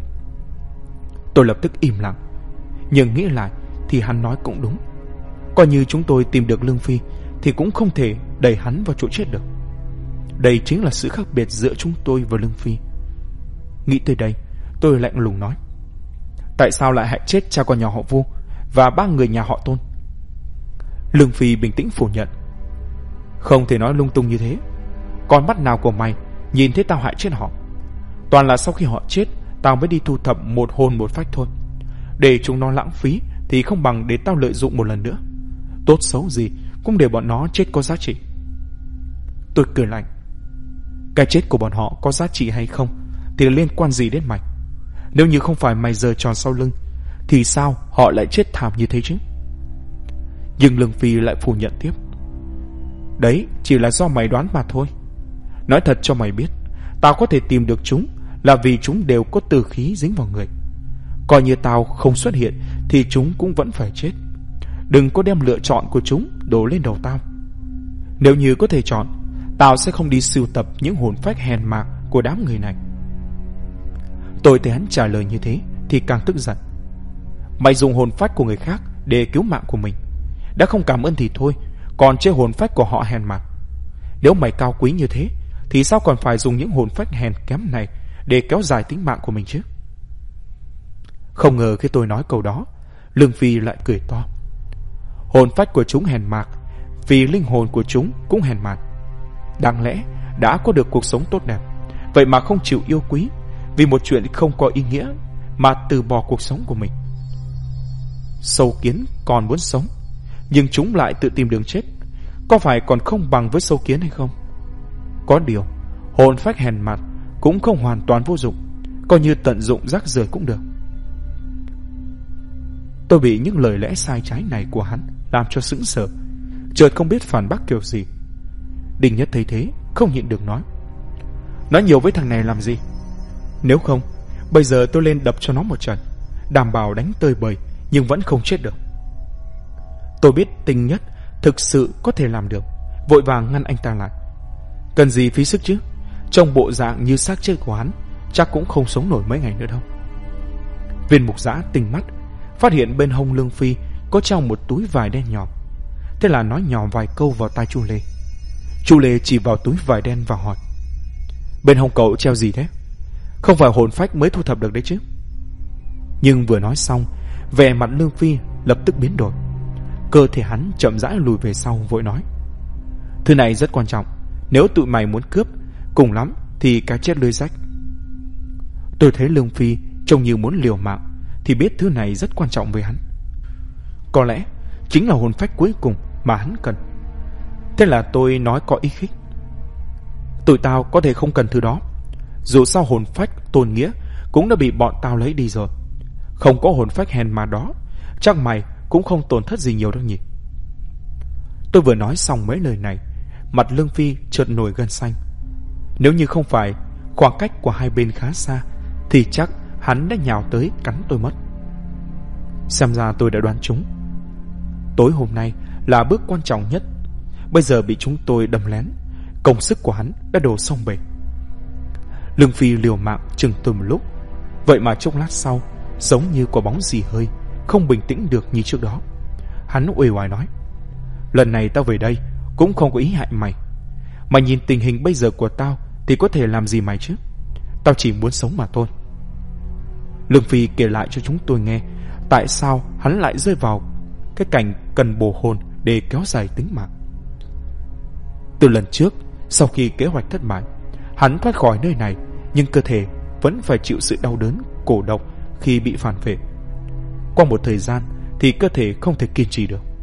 Tôi lập tức im lặng. Nhưng nghĩ lại thì hắn nói cũng đúng. Coi như chúng tôi tìm được Lương Phi thì cũng không thể đẩy hắn vào chỗ chết được. Đây chính là sự khác biệt giữa chúng tôi và Lương Phi. Nghĩ tới đây, tôi lạnh lùng nói: Tại sao lại hại chết cha con nhà họ Vu và 3 người nhà họ Tôn? Lương Phi bình tĩnh phủ nhận: Không thể nói lung tung như thế. Con mắt nào của mày nhìn thấy tao hại chết họ? Toàn là sau khi họ chết tao mới đi thu thập một hồn một phách thôi. Để chúng nó lãng phí thì không bằng để tao lợi dụng một lần nữa. Tốt xấu gì cũng để bọn nó chết có giá trị. Tôi cười lạnh: Cái chết của bọn họ có giá trị hay không thì liên quan gì đến mày? Nếu như không phải mày giơ tròn sau lưng thì sao họ lại chết thảm như thế chứ? Nhưng Lương Phi lại phủ nhận tiếp: Đấy chỉ là do mày đoán mà thôi. Nói thật cho mày biết, tao có thể tìm được chúng là vì chúng đều có tử khí dính vào người. Coi như tao không xuất hiện thì chúng cũng vẫn phải chết. Đừng có đem lựa chọn của chúng đổ lên đầu tao. Nếu như có thể chọn, tao sẽ không đi sưu tập những hồn phách hèn mạc của đám người này. Tôi thấy hắn trả lời như thế thì càng tức giận. Mày dùng hồn phách của người khác để cứu mạng của mình, đã không cảm ơn thì thôi, còn chê hồn phách của họ hèn mạc. Nếu mày cao quý như thế thì sao còn phải dùng những hồn phách hèn kém này để kéo dài tính mạng của mình chứ? Không ngờ khi tôi nói câu đó, Lương Phi lại cười to: Hồn phách của chúng hèn mạc vì linh hồn của chúng cũng hèn mạt. Đáng lẽ đã có được cuộc sống tốt đẹp, vậy mà không chịu yêu quý, vì một chuyện không có ý nghĩa mà từ bỏ cuộc sống của mình. Sâu kiến còn muốn sống, nhưng chúng lại tự tìm đường chết, có phải còn không bằng với sâu kiến hay không? Có điều hồn phách hèn mạt cũng không hoàn toàn vô dụng, coi như tận dụng rác rưởi cũng được. Tôi bị những lời lẽ sai trái này của hắn làm cho sững sờ, chợt không biết phản bác kiểu gì. Đình Nhất thấy thế không nhịn được nói: Nói nhiều với thằng này làm gì? Nếu không, bây giờ tôi lên đập cho nó một trận, đảm bảo đánh tơi bời nhưng vẫn không chết được. Tôi biết Đình Nhất thực sự có thể làm được, vội vàng ngăn anh ta lại. Cần gì phí sức chứ? Trong bộ dạng như xác chết của hắn, chắc cũng không sống nổi mấy ngày nữa đâu. Viên mục giã tinh mắt, phát hiện bên hông Lương Phi có treo một túi vải đen nhỏ. Thế là nói nhỏ vài câu vào tai chú Lê. Chú Lê chỉ vào túi vải đen và hỏi: Bên hông cậu treo gì thế? Không phải hồn phách mới thu thập được đấy chứ? Nhưng vừa nói xong, vẻ mặt Lương Phi lập tức biến đổi. Cơ thể hắn chậm rãi lùi về sau, vội nói: Thứ này rất quan trọng, nếu tụi mày muốn cướp, cùng lắm thì cái chết lưới rách. Tôi thấy Lương Phi trông như muốn liều mạng, thì biết thứ này rất quan trọng với hắn. Có lẽ chính là hồn phách cuối cùng mà hắn cần. Thế là tôi nói có ý khích: Tụi tao có thể không cần thứ đó. Dù sao hồn phách Tôn Nghĩa cũng đã bị bọn tao lấy đi rồi. Không có hồn phách hèn mà đó, chắc mày cũng không tổn thất gì nhiều đâu nhỉ. Tôi vừa nói xong mấy lời này, mặt Lương Phi chợt nổi gân xanh. Nếu như không phải khoảng cách của hai bên khá xa, thì chắc hắn đã nhào tới cắn tôi mất. Xem ra tôi đã đoán trúng. Tối hôm nay là bước quan trọng nhất. Bây giờ bị chúng tôi đâm lén, công sức của hắn đã đổ sông bể. Lương Phi liều mạng chừng tôi một lúc, vậy mà chốc lát sau, giống như có bóng gì hơi, không bình tĩnh được như trước đó. Hắn uể oải nói: lần này tao về đây cũng không có ý hại mày. Mày nhìn tình hình bây giờ của tao thì có thể làm gì mày chứ? Tao chỉ muốn sống mà thôi. Lương Phi kể lại cho chúng tôi nghe tại sao hắn lại rơi vào cái cảnh cần bổ hồn để kéo dài tính mạng. Từ lần trước, sau khi kế hoạch thất bại, hắn thoát khỏi nơi này, nhưng cơ thể vẫn phải chịu sự đau đớn cổ độc khi bị phản vệ. Qua một thời gian thì cơ thể không thể kiên trì được.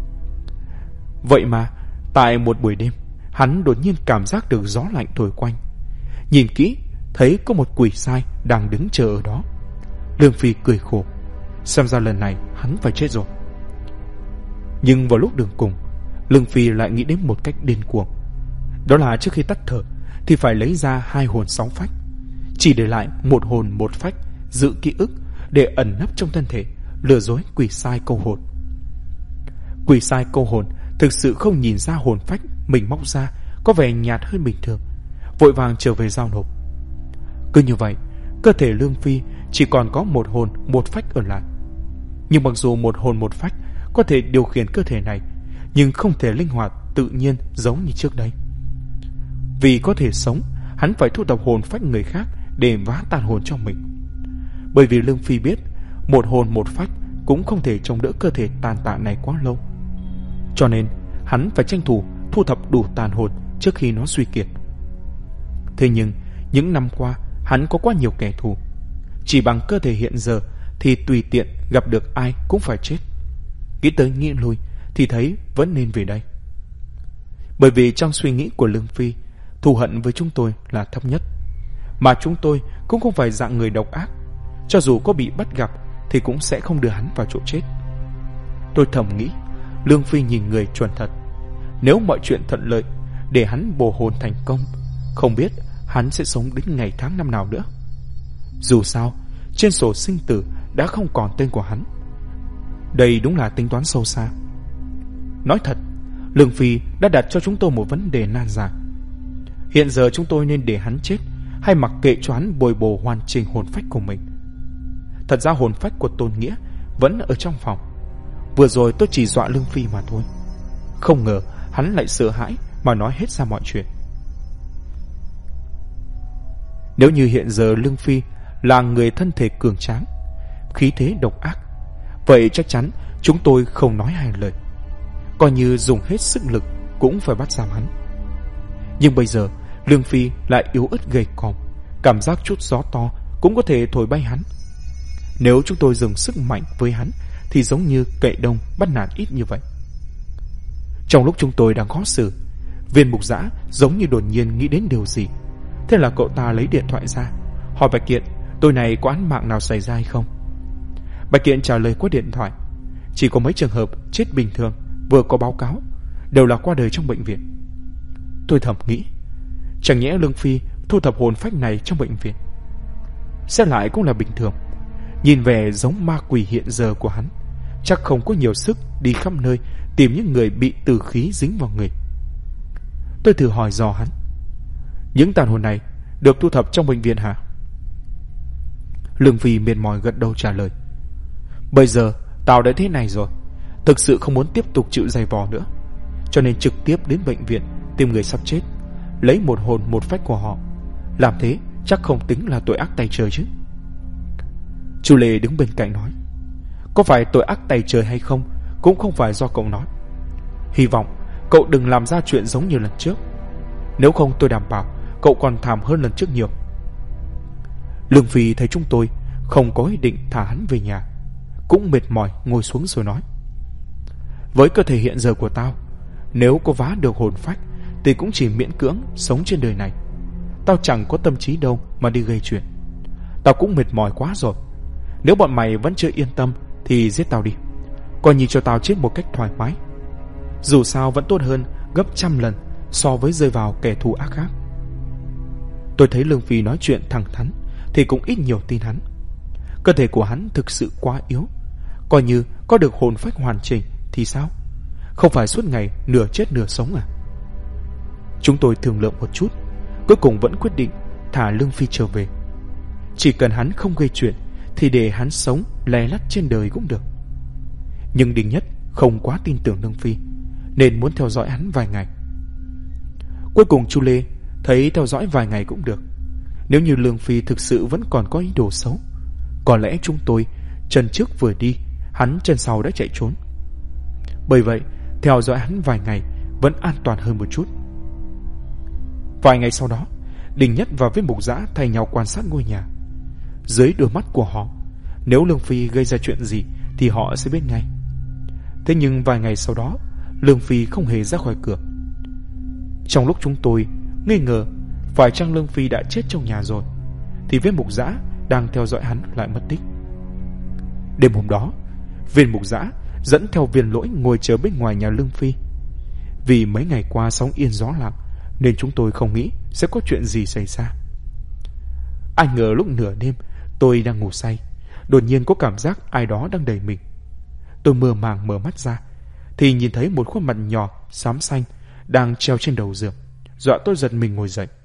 Vậy mà tại một buổi đêm, hắn đột nhiên cảm giác được gió lạnh thổi quanh. Nhìn kỹ, thấy có một quỷ sai đang đứng chờ ở đó. Lương Phi cười khổ, xem ra lần này hắn phải chết rồi. Nhưng vào lúc đường cùng, Lương Phi lại nghĩ đến một cách điên cuồng. Đó là trước khi tắt thở thì phải lấy ra 2 hồn 6 phách, chỉ để lại 1 hồn 1 phách giữ ký ức để ẩn nấp trong thân thể, lừa dối quỷ sai câu hồn. Quỷ sai câu hồn thực sự không nhìn ra hồn phách mình móc ra có vẻ nhạt hơn bình thường, vội vàng trở về giao nộp. Cứ như vậy, cơ thể Lương Phi chỉ còn có 1 hồn 1 phách ở lại. Nhưng mặc dù 1 hồn 1 phách có thể điều khiển cơ thể này, nhưng không thể linh hoạt tự nhiên giống như trước đây. Vì có thể sống, hắn phải thu thập hồn phách người khác để vá tan hồn cho mình. Bởi vì Lương Phi biết 1 hồn 1 phách cũng không thể chống đỡ cơ thể tàn tạ này quá lâu, cho nên hắn phải tranh thủ thu thập đủ tàn hồn trước khi nó suy kiệt. Thế nhưng những năm qua hắn có quá nhiều kẻ thù, chỉ bằng cơ thể hiện giờ thì tùy tiện gặp được ai cũng phải chết. Nghĩ tới nghĩ lui thì thấy vẫn nên về đây. Bởi vì trong suy nghĩ của Lương Phi, thù hận với chúng tôi là thấp nhất, mà chúng tôi cũng không phải dạng người độc ác. Cho dù có bị bắt gặp thì cũng sẽ không đưa hắn vào chỗ chết. Tôi thầm nghĩ, Lương Phi nhìn người chuẩn thật. Nếu mọi chuyện thuận lợi để hắn bồ hồn thành công, không biết hắn sẽ sống đến ngày tháng năm nào nữa. Dù sao, trên sổ sinh tử đã không còn tên của hắn. Đây đúng là tính toán sâu xa. Nói thật, Lương Phi đã đặt cho chúng tôi một vấn đề nan giải. Hiện giờ chúng tôi nên để hắn chết, hay mặc kệ cho hắn bồi bổ hoàn chỉnh hồn phách của mình? Thật ra hồn phách của Tôn Nghĩa vẫn ở trong phòng. Vừa rồi tôi chỉ dọa Lương Phi mà thôi. Không ngờ hắn lại sợ hãi mà nói hết ra mọi chuyện. Nếu như hiện giờ Lương Phi là người thân thể cường tráng, khí thế độc ác, vậy chắc chắn chúng tôi không nói hai lời, coi như dùng hết sức lực cũng phải bắt giam hắn. Nhưng bây giờ Lương Phi lại yếu ớt gầy còm, cảm giác chút gió to cũng có thể thổi bay hắn. Nếu chúng tôi dùng sức mạnh với hắn thì giống như cậy đông bắt nạt ít như vậy. Trong lúc chúng tôi đang khó xử, Viên Mục Dã giống như đột nhiên nghĩ đến điều gì. Thế là cậu ta lấy điện thoại ra, hỏi Bạch Kiện tối nay có án mạng nào xảy ra hay không. Bạch Kiện trả lời qua điện thoại, chỉ có mấy trường hợp chết bình thường vừa có báo cáo, đều là qua đời trong bệnh viện. Tôi thầm nghĩ, chẳng nhẽ Lương Phi thu thập hồn phách này trong bệnh viện? Xét lại cũng là bình thường. Nhìn vẻ giống ma quỷ hiện giờ của hắn, chắc không có nhiều sức đi khắp nơi tìm những người bị tử khí dính vào người. Tôi thử hỏi dò hắn, những tàn hồn này được thu thập trong bệnh viện hả? Lương Phi mệt mỏi gật đầu trả lời, bây giờ tao đã thế này rồi, thực sự không muốn tiếp tục chịu dày vò nữa, cho nên trực tiếp đến bệnh viện tìm người sắp chết, lấy 1 hồn 1 phách của họ. Làm thế chắc không tính là tội ác tày trời chứ? Chu Lệ đứng bên cạnh nói, có phải tội ác tày trời hay không cũng không phải do cậu nói. Hy vọng cậu đừng làm ra chuyện giống như lần trước, nếu không tôi đảm bảo cậu còn thảm hơn lần trước nhiều. Lương Phi thấy chúng tôi không có ý định thả hắn về nhà, cũng mệt mỏi ngồi xuống rồi nói, với cơ thể hiện giờ của tao, nếu có vá được hồn phách thì cũng chỉ miễn cưỡng sống trên đời này. Tao chẳng có tâm trí đâu mà đi gây chuyện. Tao cũng mệt mỏi quá rồi. Nếu bọn mày vẫn chưa yên tâm thì giết tao đi, coi như cho tao chết một cách thoải mái. Dù sao vẫn tốt hơn gấp trăm lần so với rơi vào kẻ thù ác khác. Tôi thấy Lương Phi nói chuyện thẳng thắn thì cũng ít nhiều tin hắn. Cơ thể của hắn thực sự quá yếu. Coi như có được hồn phách hoàn chỉnh thì sao? Không phải suốt ngày nửa chết nửa sống à? Chúng tôi thương lượng một chút, cuối cùng vẫn quyết định thả Lương Phi trở về. Chỉ cần hắn không gây chuyện thì để hắn sống lè lắt trên đời cũng được. Nhưng Đinh Nhất không quá tin tưởng Lương Phi, nên muốn theo dõi hắn vài ngày. Cuối cùng Chu Lê thấy theo dõi vài ngày cũng được. Nếu như Lương Phi thực sự vẫn còn có ý đồ xấu, có lẽ chúng tôi chân trước vừa đi, hắn chân sau đã chạy trốn. Bởi vậy theo dõi hắn vài ngày vẫn an toàn hơn một chút. Vài ngày sau đó, Đinh Nhất và Viên Mục Dã thay nhau quan sát ngôi nhà. Dưới đôi mắt của họ, nếu Lương Phi gây ra chuyện gì thì họ sẽ biết ngay. Thế nhưng vài ngày sau đó, Lương Phi không hề ra khỏi cửa. Trong lúc chúng tôi nghi ngờ phải chăng Lương Phi đã chết trong nhà rồi, thì Viên Mục Dã đang theo dõi hắn lại mất tích. Đêm hôm đó, Viên Mục Dã dẫn theo Viên Lỗi ngồi chờ bên ngoài nhà Lương Phi. Vì mấy ngày qua sóng yên gió lặng nên chúng tôi không nghĩ sẽ có chuyện gì xảy ra. Ai ngờ lúc nửa đêm tôi đang ngủ say, đột nhiên có cảm giác ai đó đang đẩy mình. Tôi mơ màng mở mắt ra thì nhìn thấy một khuôn mặt nhỏ xám xanh đang treo trên đầu giường, dọa tôi giật mình ngồi dậy.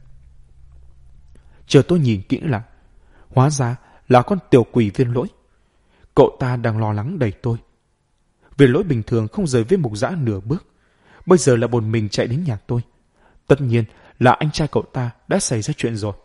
Chờ tôi nhìn kỹ lại, hóa ra là con tiểu quỷ Viên Lỗi. Cậu ta đang lo lắng đẩy tôi. Viên Lỗi bình thường không rời Viên Mục Dã nửa bước, bây giờ là một mình chạy đến nhà tôi. Tất nhiên là anh trai cậu ta đã xảy ra chuyện rồi.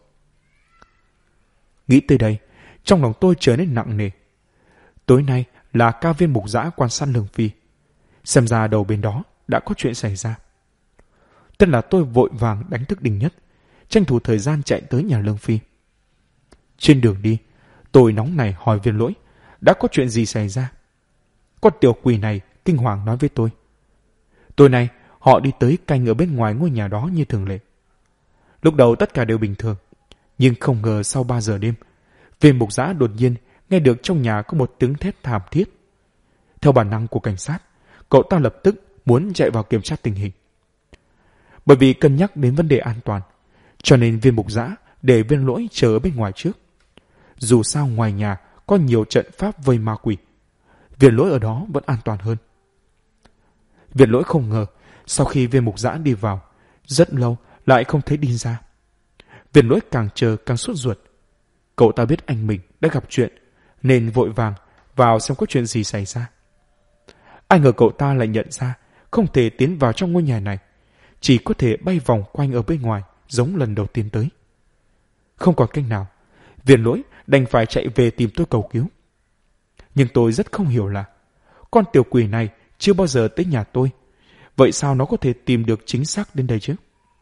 Nghĩ tới đây, trong lòng tôi trở nên nặng nề. Tối nay là ca Viên Mục Dã quan sát Lương Phi. Xem ra đầu bên đó đã có chuyện xảy ra. Tất là tôi vội vàng đánh thức Đinh Nhất, tranh thủ thời gian chạy tới nhà Lương Phi. Trên đường đi, tôi nóng nảy hỏi Viên Lỗi đã có chuyện gì xảy ra. Con tiểu quỷ này kinh hoàng nói với tôi. Tối nay họ đi tới canh ở bên ngoài ngôi nhà đó như thường lệ. Lúc đầu tất cả đều bình thường, nhưng không ngờ sau 3 giờ đêm, Viên Mục Dã đột nhiên nghe được trong nhà có một tiếng thét thảm thiết. Theo bản năng của cảnh sát, cậu ta lập tức muốn chạy vào kiểm tra tình hình. Bởi vì cân nhắc đến vấn đề an toàn, cho nên Viên Mục Dã để Viên Lỗi chờ ở bên ngoài trước. Dù sao ngoài nhà có nhiều trận pháp vây ma quỷ, Viên Lỗi ở đó vẫn an toàn hơn. Viên Lỗi không ngờ sau khi Viên Mục Dã đi vào, rất lâu lại không thấy đi ra. Viên Lỗi càng chờ càng sốt ruột. Cậu ta biết anh mình đã gặp chuyện nên vội vàng vào xem có chuyện gì xảy ra. Ai ngờ cậu ta lại nhận ra không thể tiến vào trong ngôi nhà này, chỉ có thể bay vòng quanh ở bên ngoài giống lần đầu tiên tới. Không còn cách nào, Viên Lỗi đành phải chạy về tìm tôi cầu cứu. Nhưng tôi rất không hiểu là con tiểu quỷ này chưa bao giờ tới nhà tôi, vậy sao nó có thể tìm được chính xác đến đây chứ?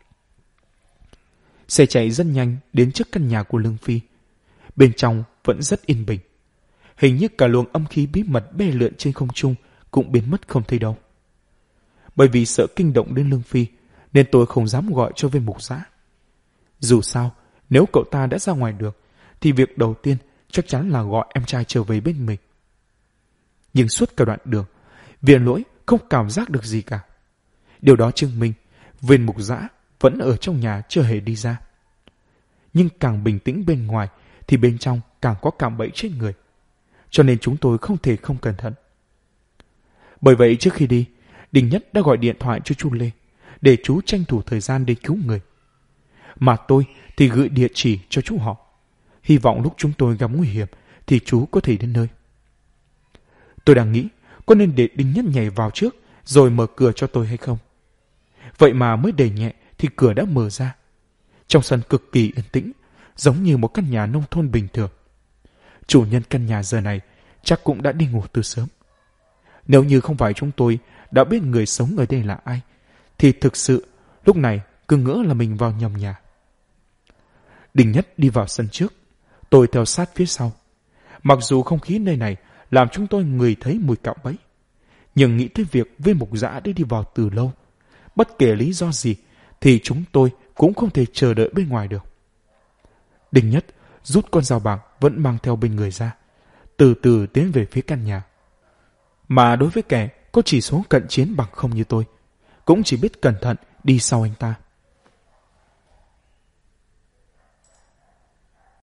Xe chạy rất nhanh đến trước căn nhà của Lương Phi. Bên trong vẫn rất yên bình. Hình như cả luồng âm khí bí mật bay lượn trên không trung cũng biến mất không thấy đâu. Bởi vì sợ kinh động đến Lương Phi nên tôi không dám gọi cho Viên Mục Dã. Dù sao, nếu cậu ta đã ra ngoài được thì việc đầu tiên chắc chắn là gọi em trai trở về bên mình. Nhưng suốt cả đoạn đường, Viên Lỗi không cảm giác được gì cả. Điều đó chứng minh Viên Mục Dã vẫn ở trong nhà chưa hề đi ra. Nhưng càng bình tĩnh bên ngoài thì bên trong càng có cạm bẫy chết người. Cho nên chúng tôi không thể không cẩn thận. Bởi vậy trước khi đi, Đinh Nhất đã gọi điện thoại cho chú Lê để chú tranh thủ thời gian để cứu người. Mà tôi thì gửi địa chỉ cho chú họ. Hy vọng lúc chúng tôi gặp nguy hiểm thì chú có thể đến nơi. Tôi đang nghĩ có nên để Đinh Nhất nhảy vào trước rồi mở cửa cho tôi hay không. Vậy mà mới đẩy nhẹ thì cửa đã mở ra. Trong sân cực kỳ yên tĩnh, giống như một căn nhà nông thôn bình thường. Chủ nhân căn nhà giờ này chắc cũng đã đi ngủ từ sớm. Nếu như không phải chúng tôi đã biết người sống ở đây là ai, thì thực sự lúc này cứ ngỡ là mình vào nhầm nhà. Đinh Nhất đi vào sân trước, tôi theo sát phía sau. Mặc dù không khí nơi này làm chúng tôi ngửi thấy mùi cạm bẫy, nhưng nghĩ tới việc Viên Mục Dã đã đi vào từ lâu, bất kể lý do gì thì chúng tôi cũng không thể chờ đợi bên ngoài được. Đinh Nhất rút con dao bạc vẫn mang theo bên người ra, từ từ tiến về phía căn nhà. Mà đối với kẻ có chỉ số cận chiến bằng không như tôi, cũng chỉ biết cẩn thận đi sau anh ta.